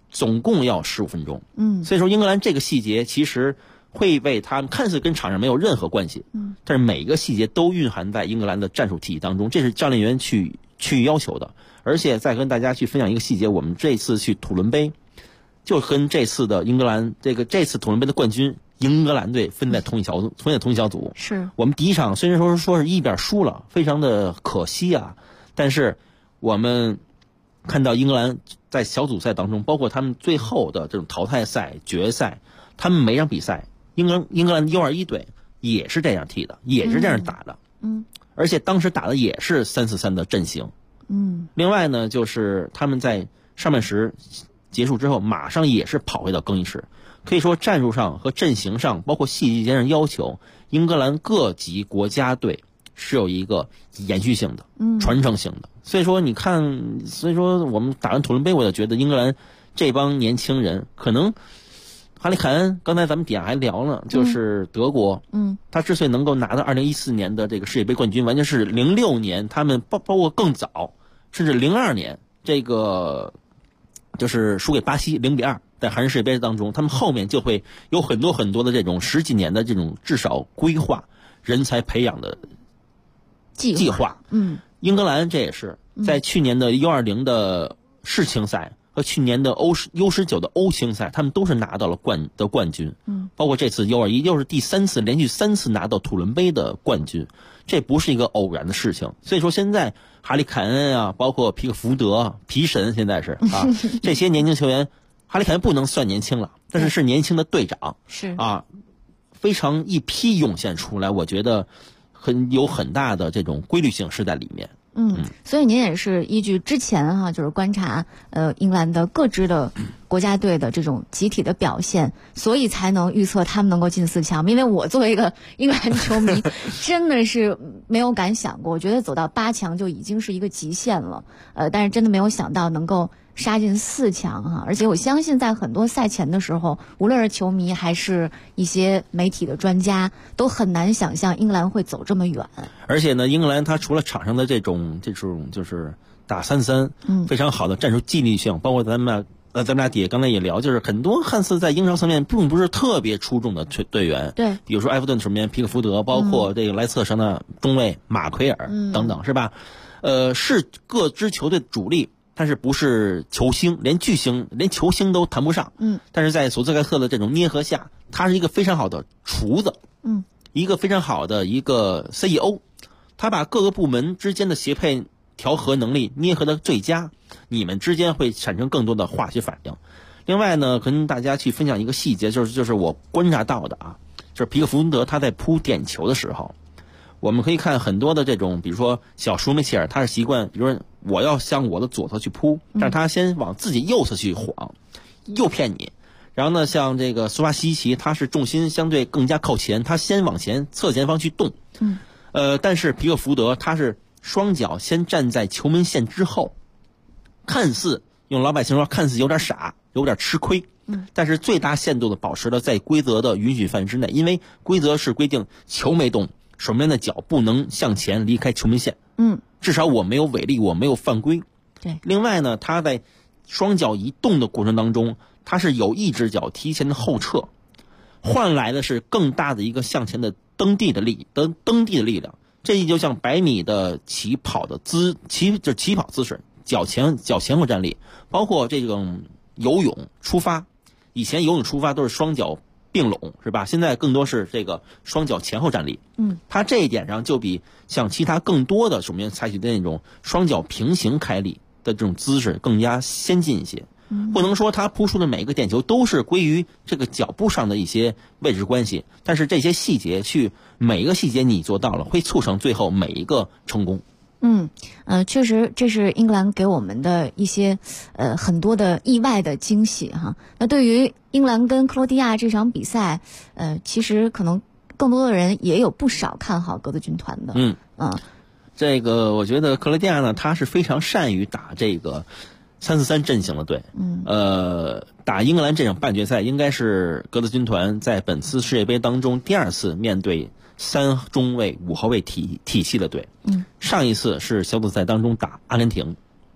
总共要15分钟。所以说英格兰这个细节其实会为他们看似跟场上没有任何关系，但是每一个细节都蕴含在英格兰的战术体系当中，这是教练员去要求的。而且再跟大家去分享一个细节，我们这次去土伦杯就跟这次的英格兰这次土伦杯的冠军英格兰队分在同一小组。 是我们第一场虽然说是1-1输了，非常的可惜啊，但是我们看到英格兰在小组赛当中，包括他们最后的这种淘汰赛、决赛，他们每场比赛，英格兰的 U21 队也是这样踢的，也是这样打的。而且当时打的也是3-4-3的阵型。另外呢，就是他们在上半时结束之后，马上也是跑回到更衣室。可以说战术上和阵型上，包括细节上要求，英格兰各级国家队是有一个延续性的、传承性的。所以说我们打完土伦杯，我就觉得英格兰这帮年轻人，可能哈里凯恩刚才咱们底下还聊了，就是德国，他之所以能够拿到2014年的这个世界杯冠军，完全是06年他们包括更早，甚至02年这个就是输给巴西0-2，在韩日世界杯当中，他们后面就会有很多很多的这种10几年的这种至少规划、人才培养的计划。英格兰这也是在去年的U20的世青赛和去年的U19的欧青赛，他们都是拿到了冠军。包括这次 U21 又是第3次连续3次拿到土伦杯的冠军，这不是一个偶然的事情。所以说现在哈里凯恩啊，包括皮克福德、皮神现在是啊这些年轻球员，哈里凯恩不能算年轻了，但是年轻的队长， 是啊，非常一批涌现出来，我觉得有很大的这种规律性是在里面。 所以您也是依据之前就是观察英格兰的各支的国家队的这种集体的表现，所以才能预测他们能够进4强。因为我作为一个英格兰球迷，真的是没有敢想过，我觉得走到8强就已经是一个极限了。但是真的没有想到能够杀进4强哈，而且我相信在很多赛前的时候，无论是球迷还是一些媒体的专家，都很难想象英格兰会走这么远。 而且呢，英格兰它除了场上的这种就是打3-3，非常好的战术纪律性，包括咱们俩底下刚才也聊，就是很多看似在英超层面并不是特别出众的队员， 对， 比如说埃弗顿守门员皮克福德，包括这个莱斯特城的中卫马奎尔等等，是吧？是各支球队主力。但是不是球星，连巨星连球星都谈不上。但是在索斯盖特的这种捏合下，他是一个非常好的厨子，一个非常好的一个 CEO， 他把各个部门之间的协配调和能力捏合的最佳，你们之间会产生更多的化学反应。另外呢，跟大家去分享一个细节，就是我观察到的啊，就是皮克福德他在扑点球的时候，我们可以看很多的这种，比如说小舒梅切尔，他是习惯，比如说我要向我的左侧去扑，但是他先往自己右侧去晃，诱骗你。然后呢，像这个苏巴西奇，他是重心相对更加靠前，他先往前侧前方去动。但是皮克福德他是双脚先站在球门线之后，看似用老百姓说看似有点傻，有点吃亏。但是最大限度的保持了在规则的允许范围之内，因为规则是规定球没动，守门员的脚不能向前离开球门线。至少我没有违例，我没有犯规。 对。 另外呢，他在双脚移动的过程当中，他是有一只脚提前的后撤，换来的是更大的一个向前的蹬地的力量。这就像100米的起跑姿势，脚前后站立，包括这种游泳出发，以前游泳出发都是双脚并拢，是吧？现在更多是这个双脚前后站立。他这一点上就比像其他更多的守门员采取的那种双脚平行开立的这种姿势更加先进一些。不能说他扑出的每个点球都是归于这个脚步上的一些位置关系，但是这些细节每一个细节你做到了，会促成最后每一个成功。 确实这是英格兰给我们的一些很多的意外的惊喜哈。那对于英格兰跟克罗地亚这场比赛，其实可能更多的人也有不少看好格子军团的。 这个我觉得克罗地亚呢，他是非常善于打这个3-4-3阵型的队。打英格兰这场半决赛应该是格子军团在本次世界杯当中第2次面对3中卫5后卫体系的队。上一次是小组赛当中打阿根廷，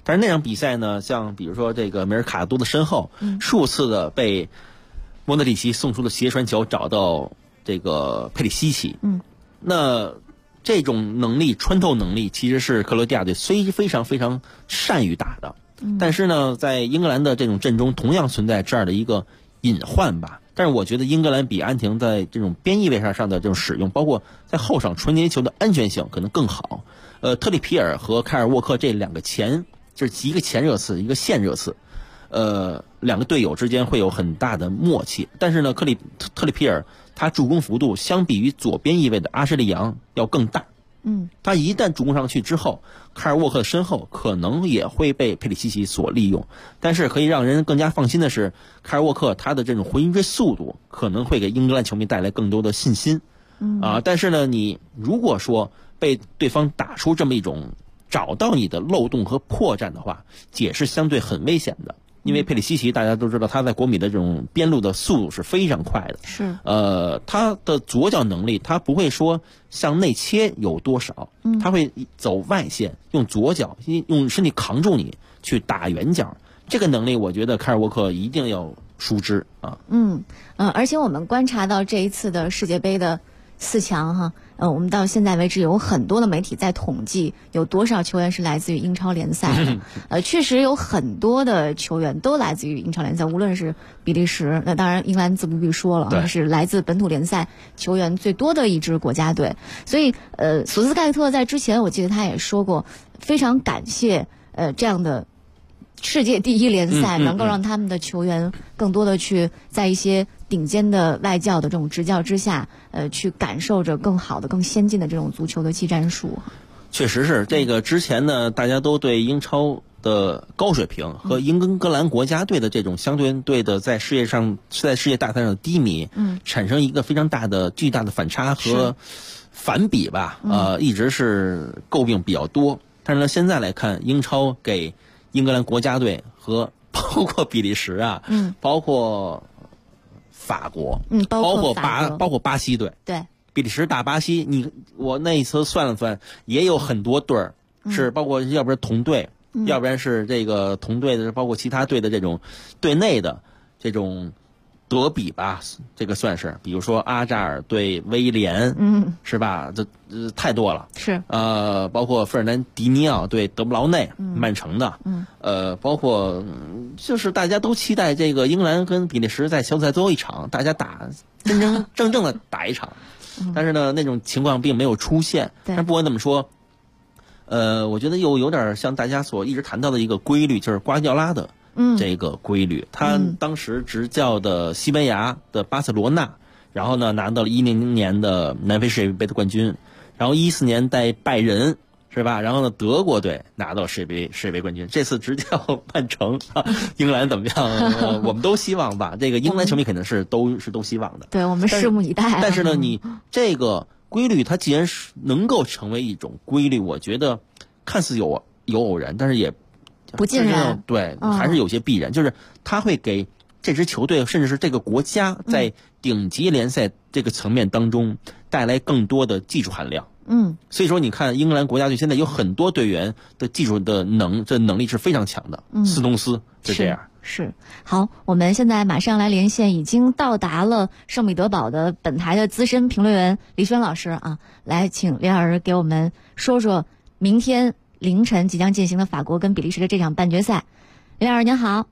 但是那场比赛呢，像比如说这个梅尔卡多的身后，数次的被莫德里奇送出的斜传球找到这个佩里西奇，那这种能力穿透能力其实是克罗地亚队非常非常善于打的，但是呢，在英格兰的这种阵中同样存在这样的一个隐患吧。但是我觉得英格兰比阿根廷在这种边翼位上的这种使用，包括在后场传接球的安全性可能更好。特里皮尔和凯尔沃克这两个就是一个前热刺，一个现热刺，两个队友之间会有很大的默契。但是呢，特里皮尔他助攻幅度相比于左边翼位的阿什利杨要更大。他一旦助攻上去之后，凯尔沃克的身后可能也会被佩里西奇所利用。但是可以让人更加放心的是，凯尔沃克他的这种回追速度可能会给英格兰球迷带来更多的信心。但是呢，你如果说被对方打出这么一种找到你的漏洞和破绽的话，也是相对很危险的。因为佩里西奇大家都知道，他在国米的这种边路的速度是非常快的。 是。 他的左脚能力，他不会说向内切有多少，他会走外线，用左脚用身体扛住你去打远角。这个能力，我觉得凯尔沃克一定要熟知啊。 而且我们观察到这一次的世界杯的4强哈，我们到现在为止有很多的媒体在统计有多少球员是来自于英超联赛的。确实有很多的球员都来自于英超联赛，无论是比利时，那当然英格兰自不必说了，是来自本土联赛球员最多的一支国家队。所以索斯盖特在之前我记得他也说过，非常感谢这样的世界第一联赛能够让他们的球员更多的去在一些顶尖的外教的这种执教之下，去感受着更好的、更先进的这种足球的技战术。 确实是这个之前呢，大家都对英超的高水平和英格兰国家队的这种相对的在世界大赛上的低迷，产生一个非常巨大的反差和反比吧。一直是诟病比较多。但是呢，现在来看，英超给英格兰国家队和包括比利时啊，包括法国，包括巴西队， 对， 比利时打巴西，我那一次算了算，也有很多队儿是包括要不然同队，要不然是这个同队的，包括其他队的这种队内的这种德比吧，这个算是，比如说阿扎尔对威廉，是吧？这太多了。 是。 包括费尔南迪尼奥对德布劳内，曼城的，包括就是大家都期待这个英格兰跟比利时在小组赛最后一场，大家真正的打一场，但是呢，那种情况并没有出现。但不管怎么说，我觉得又有点像大家所一直谈到的一个规律，就是瓜迪奥拉的。这个规律，他当时执教的西班牙的巴塞罗那，然后呢拿到了2010年的南非世界杯的冠军，然后14年带拜仁，是吧？然后呢德国队拿到世界杯冠军，这次执教曼城，英格兰怎么样？我们都希望吧，这个英格兰球迷肯定是都希望的。 对，我们拭目以待。 但是呢，你这个规律它既然是能够成为一种规律，我觉得看似有偶然，但是也不尽然， 对，还是有些必然，就是他会给这支球队，甚至是这个国家，在顶级联赛这个层面当中带来更多的技术含量。所以说你看，英格兰国家队现在有很多队员的技术的能力是非常强的。斯通斯就这样。 是。好，我们现在马上来连线已经到达了圣彼得堡的本台的资深评论员李轩老师啊，来请李老师给我们说说明天凌晨即将进行的法国跟比利时的这场半决赛。李老师您好。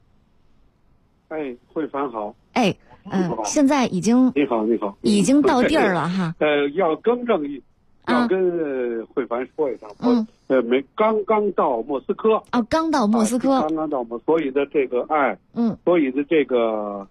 慧凡好。 现在已经你好， 已经到地儿了哈。 要更正要跟慧凡说一声，刚刚到莫斯科。 刚到莫斯科。 刚到所以的这个所以的这个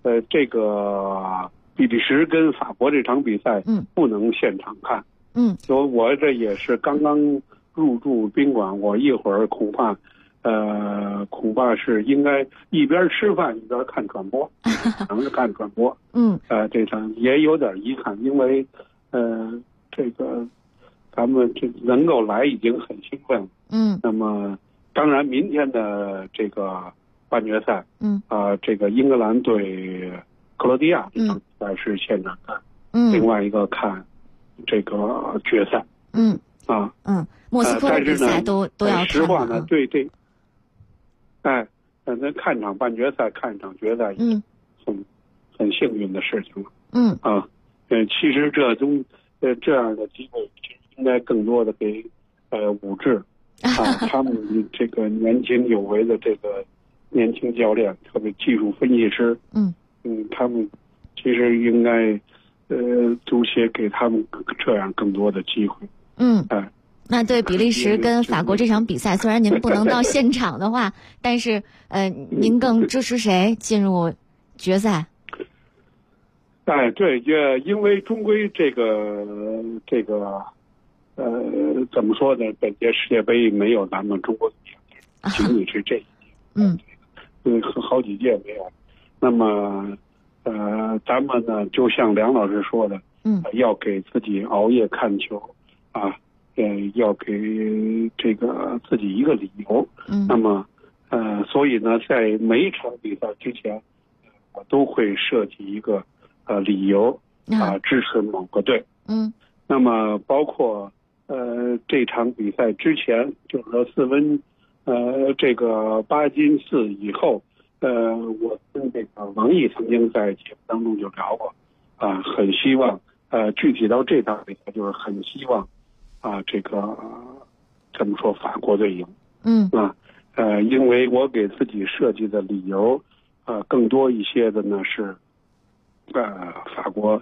比利时跟法国这场比赛不能现场看。我这也是刚刚入住宾馆，我一会儿恐怕是应该一边吃饭一边看转播，能是看转播。这场也有点遗憾，因为这个咱们这能够来已经很兴奋了。那么当然明天的这个半决赛，这个英格兰对克罗地亚这场比赛是现场看，另外一个看这个决赛。 啊。 莫斯科的比赛都要看。 实话呢，对这，那看场半决赛，看场决赛，很幸运的事情了。其实这样的机会应该更多的给武志他们这个年轻有为的这个年轻教练，特别技术分析师，他们其实应该足协给他们这样更多的机会。 那对比利时跟法国这场比赛，虽然您不能到现场的话，但是您更支持谁进入决赛？ 对，因为终归这个怎么说呢？本届世界杯没有咱们中国队，仅仅是这一届，好几届没有。那么咱们呢，就像梁老师说的，要给自己熬夜看球啊。要给这个自己一个理由。那么所以呢，在每一场比赛之前，我都会设计一个理由支持某个队。那么包括这场比赛之前，就是说4分这个8进4以后，我跟这个王毅曾经在节目当中就聊过很希望具体到这场比赛就是很希望这个怎么说，法国队赢。因为我给自己设计的理由更多一些的呢是法国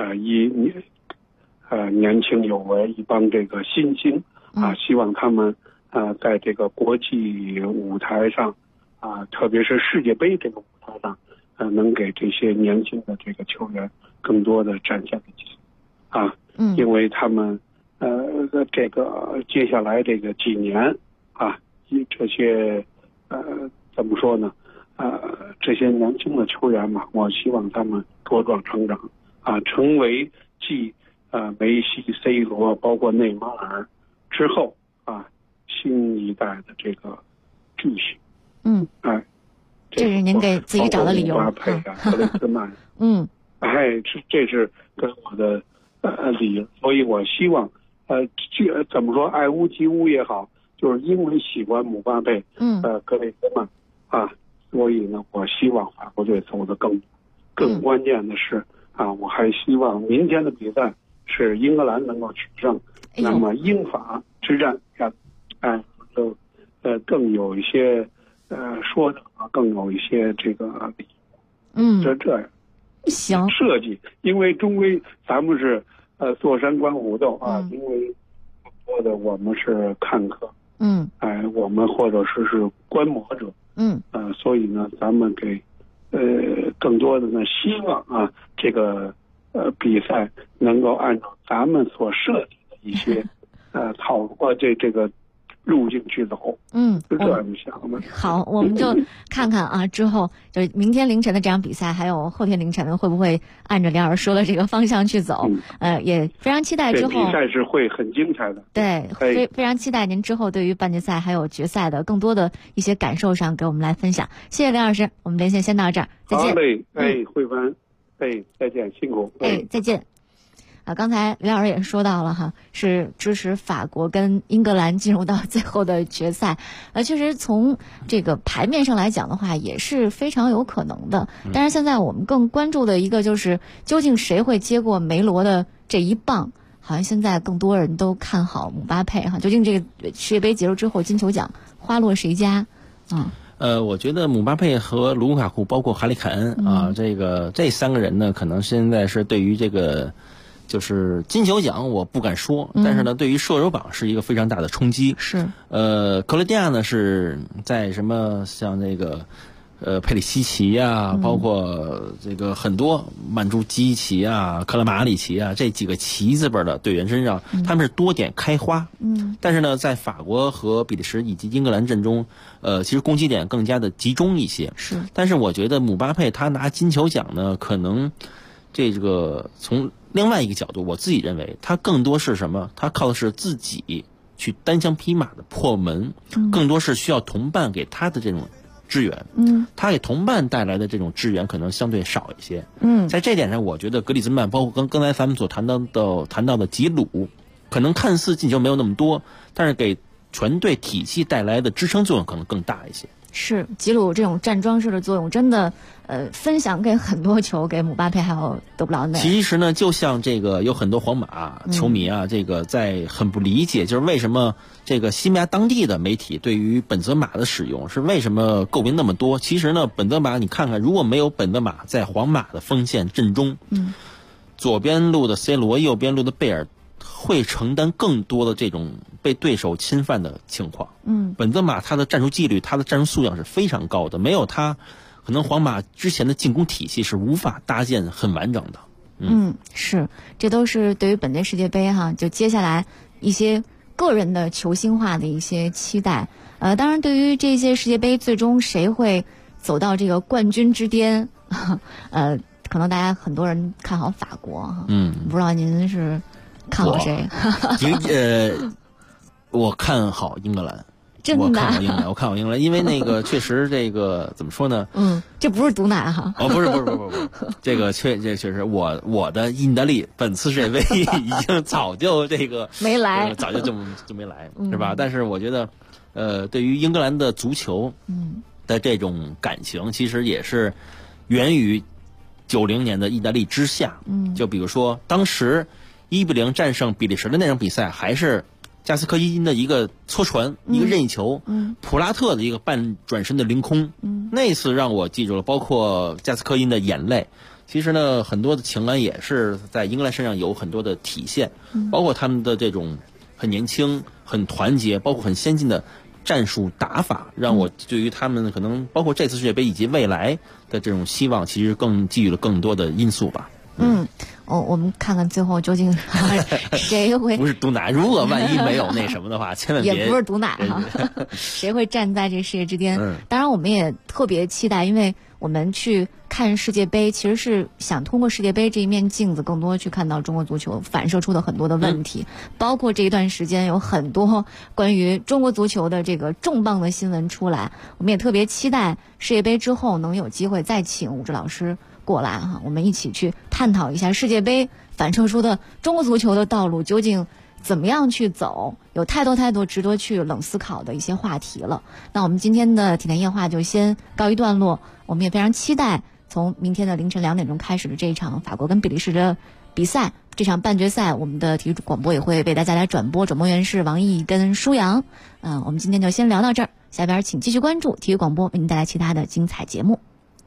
年轻有为一帮这个新星希望他们在这个国际舞台上特别是世界杯这个舞台上能给这些年轻的这个球员更多的展现的机会因为他们这个接下来这个几年这些怎么说呢？这些年轻的球员嘛，我希望他们茁壮成长成为继梅西、C 罗，包括内马尔之后新一代的这个巨星。 这是您给自己找的理由。 姆巴佩格雷兹曼。这是跟我的理由，所以我希望。怎么说，爱屋及乌也好，就是因为喜欢姆巴佩，格雷兹曼所以呢，我希望法国队走得更关键的是我还希望明天的比赛是英格兰能够取胜，那么英法之战就更有一些说的更有一些这个理由，就这样行设计，因为终归咱们是。坐山观虎斗因为更多的我们是看客，我们或者是观摩者，所以呢，咱们给更多的呢，希望这个比赛能够按照咱们所设计的一些套路这个路径去走，是这样想的。 好，我们就看看之后就明天凌晨的这场比赛，还有后天凌晨的会不会按照梁老师说的这个方向去走？也非常期待之后比赛是会很精彩的。 对，非常期待您之后对于半决赛还有决赛的更多的一些感受上给我们来分享。谢谢梁老师，我们连线先到这儿，再见。 好嘞，慧凡，再见，辛苦。 再见。刚才刘老师也说到了是支持法国跟英格兰进入到最后的决赛，确实从这个牌面上来讲的话，也是非常有可能的。但是现在我们更关注的一个就是，究竟谁会接过梅罗的这一棒？好像现在更多人都看好姆巴佩究竟这个世界杯结束之后，金球奖花落谁家？ 我觉得姆巴佩和卢卡库，包括哈里凯恩这三个人呢，可能现在是对于这个。就是金球奖我不敢说，但是呢，对于射手榜是一个非常大的冲击。 是， 克罗地亚呢是在什么像那个佩里西奇包括这个很多曼朱基奇克拉马里奇这几个奇字辈的队员身上，他们是多点开花。但是呢，在法国和比利时以及英格兰阵中，其实攻击点更加的集中一些。 是， 但是我觉得姆巴佩他拿金球奖呢，可能这个从另外一个角度，我自己认为他更多是什么？他靠的是自己去单枪匹马的破门，更多是需要同伴给他的这种支援。他给同伴带来的这种支援可能相对少一些。在这点上，我觉得格里兹曼，包括刚才咱们所谈到的吉鲁， 可能看似进球没有那么多，但是给全队体系带来的支撑作用可能更大一些。 是吉鲁这种站桩式的作用真的分享给很多球给姆巴佩还有德布劳内。 其实呢，就像这个有很多皇马球迷啊，这个在很不理解，就是为什么这个西班牙当地的媒体对于本泽马的使用是为什么诟病那么多。其实呢，本泽马你看看，如果没有本泽马在皇马的锋线阵中，左边路的 C 罗，右边路的贝尔会承担更多的这种被对手侵犯的情况。本泽马他的战术纪律，他的战术素养是非常高的，没有他，可能皇马之前的进攻体系是无法搭建很完整的。 是，这都是对于本届世界杯哈，就接下来一些个人的球星化的一些期待。当然，对于这些世界杯最终谁会走到这个冠军之巅，可能大家很多人看好法国哈。不知道您是看好谁？ 我看好英格兰。 真的？ 我看好英格兰，因为那个确实这个怎么说呢？ 这不是毒奶哈。 不是，这个确实我的意大利本次世界杯已经早就这个没来， 早就没来，是吧？但是我觉得，对于英格兰的足球的这种感情，其实也是源于90年的意大利之夏。就比如说当时1-0战胜比利时的那场比赛，还是加斯科因的一个搓传，一个任意球，普拉特的一个半转身的凌空，那次让我记住了，包括加斯科因的眼泪。其实呢，很多的情感也是在英格兰身上有很多的体现，包括他们的这种很年轻、很团结，包括很先进的战术打法，让我对于他们可能包括这次世界杯以及未来的这种希望，其实更寄予了更多的因素吧。 我们看看最后究竟谁会不是毒奶？如果万一没有那什么的话，千万别也不是毒奶哈。谁会站在这世界之巅？当然，我们也特别期待，因为我们去看世界杯，其实是想通过世界杯这一面镜子，更多去看到中国足球反射出的很多的问题，包括这一段时间有很多关于中国足球的这个重磅的新闻出来。我们也特别期待世界杯之后能有机会再请武志老师过来哈，我们一起去探讨一下世界杯反射出的中国足球的道路究竟怎么样去走，有太多值得去冷思考的一些话题了。那我们今天的体坛夜话就先告一段落，我们也非常期待从明天的凌晨2点钟开始的这一场法国跟比利时的比赛，这场半决赛我们的体育广播也会为大家来转播，转播员是王毅跟舒阳。我们今天就先聊到这儿，下边请继续关注体育广播为您带来其他的精彩节目。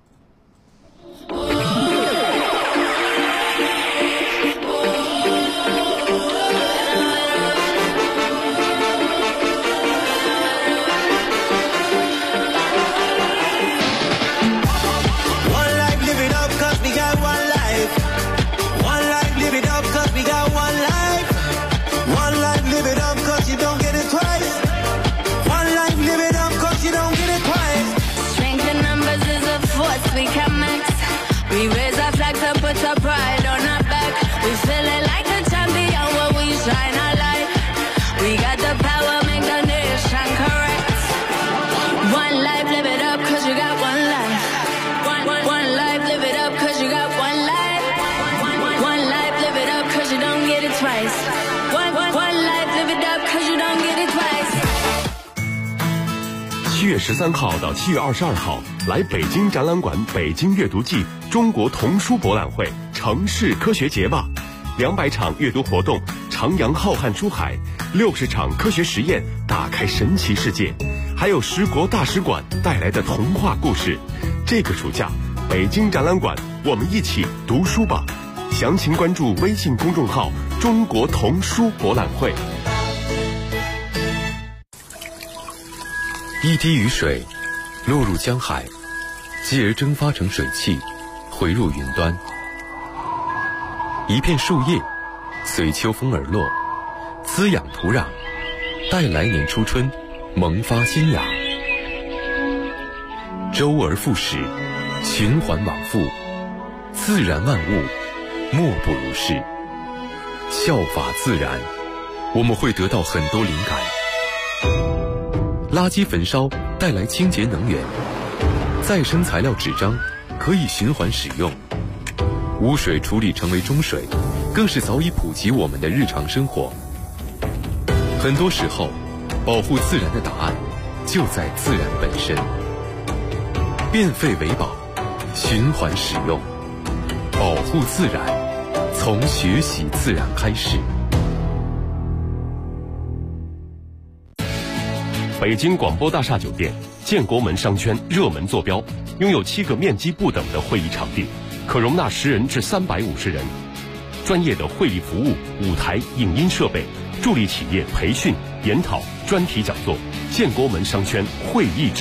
We raise our flags and put our pride on our back. We feeling like a champion when we shine our light. We got the power, make the nation correct. One life, live it up, cause you got one life. One life, live it up, cause you got one life. One life, live it up, cause you don't get it twice. One life, live it up, cause you don't get it twice. 7月13号到7月22号，来北京展览馆北京阅读季中国童书博览会城市科学节吧，200场阅读活动，徜徉浩瀚书海，60场科学实验，打开神奇世界，还有10国大使馆带来的童话故事。这个暑假，北京展览馆，我们一起读书吧。详情关注微信公众号“中国童书博览会”。一滴雨水落入江海，继而蒸发成水汽，回入云端。一片树叶随秋风而落，滋养土壤，待来年初春萌发新芽。周而复始，循环往复，自然万物莫不如是。效法自然，我们会得到很多灵感。垃圾焚烧带来清洁能源，再生材料纸张可以循环使用，污水处理成为中水，更是早已普及我们的日常生活。 很多时候，保护自然的答案就在自然本身。变废为宝，循环使用，保护自然，从学习自然开始。 北京广播大厦酒店建国门商圈热门坐标，拥有7个面积不等的会议场地，可容纳10人至350人。专业的会议服务、舞台、影音设备，助力企业培训、研讨、专题讲座。建国门商圈会议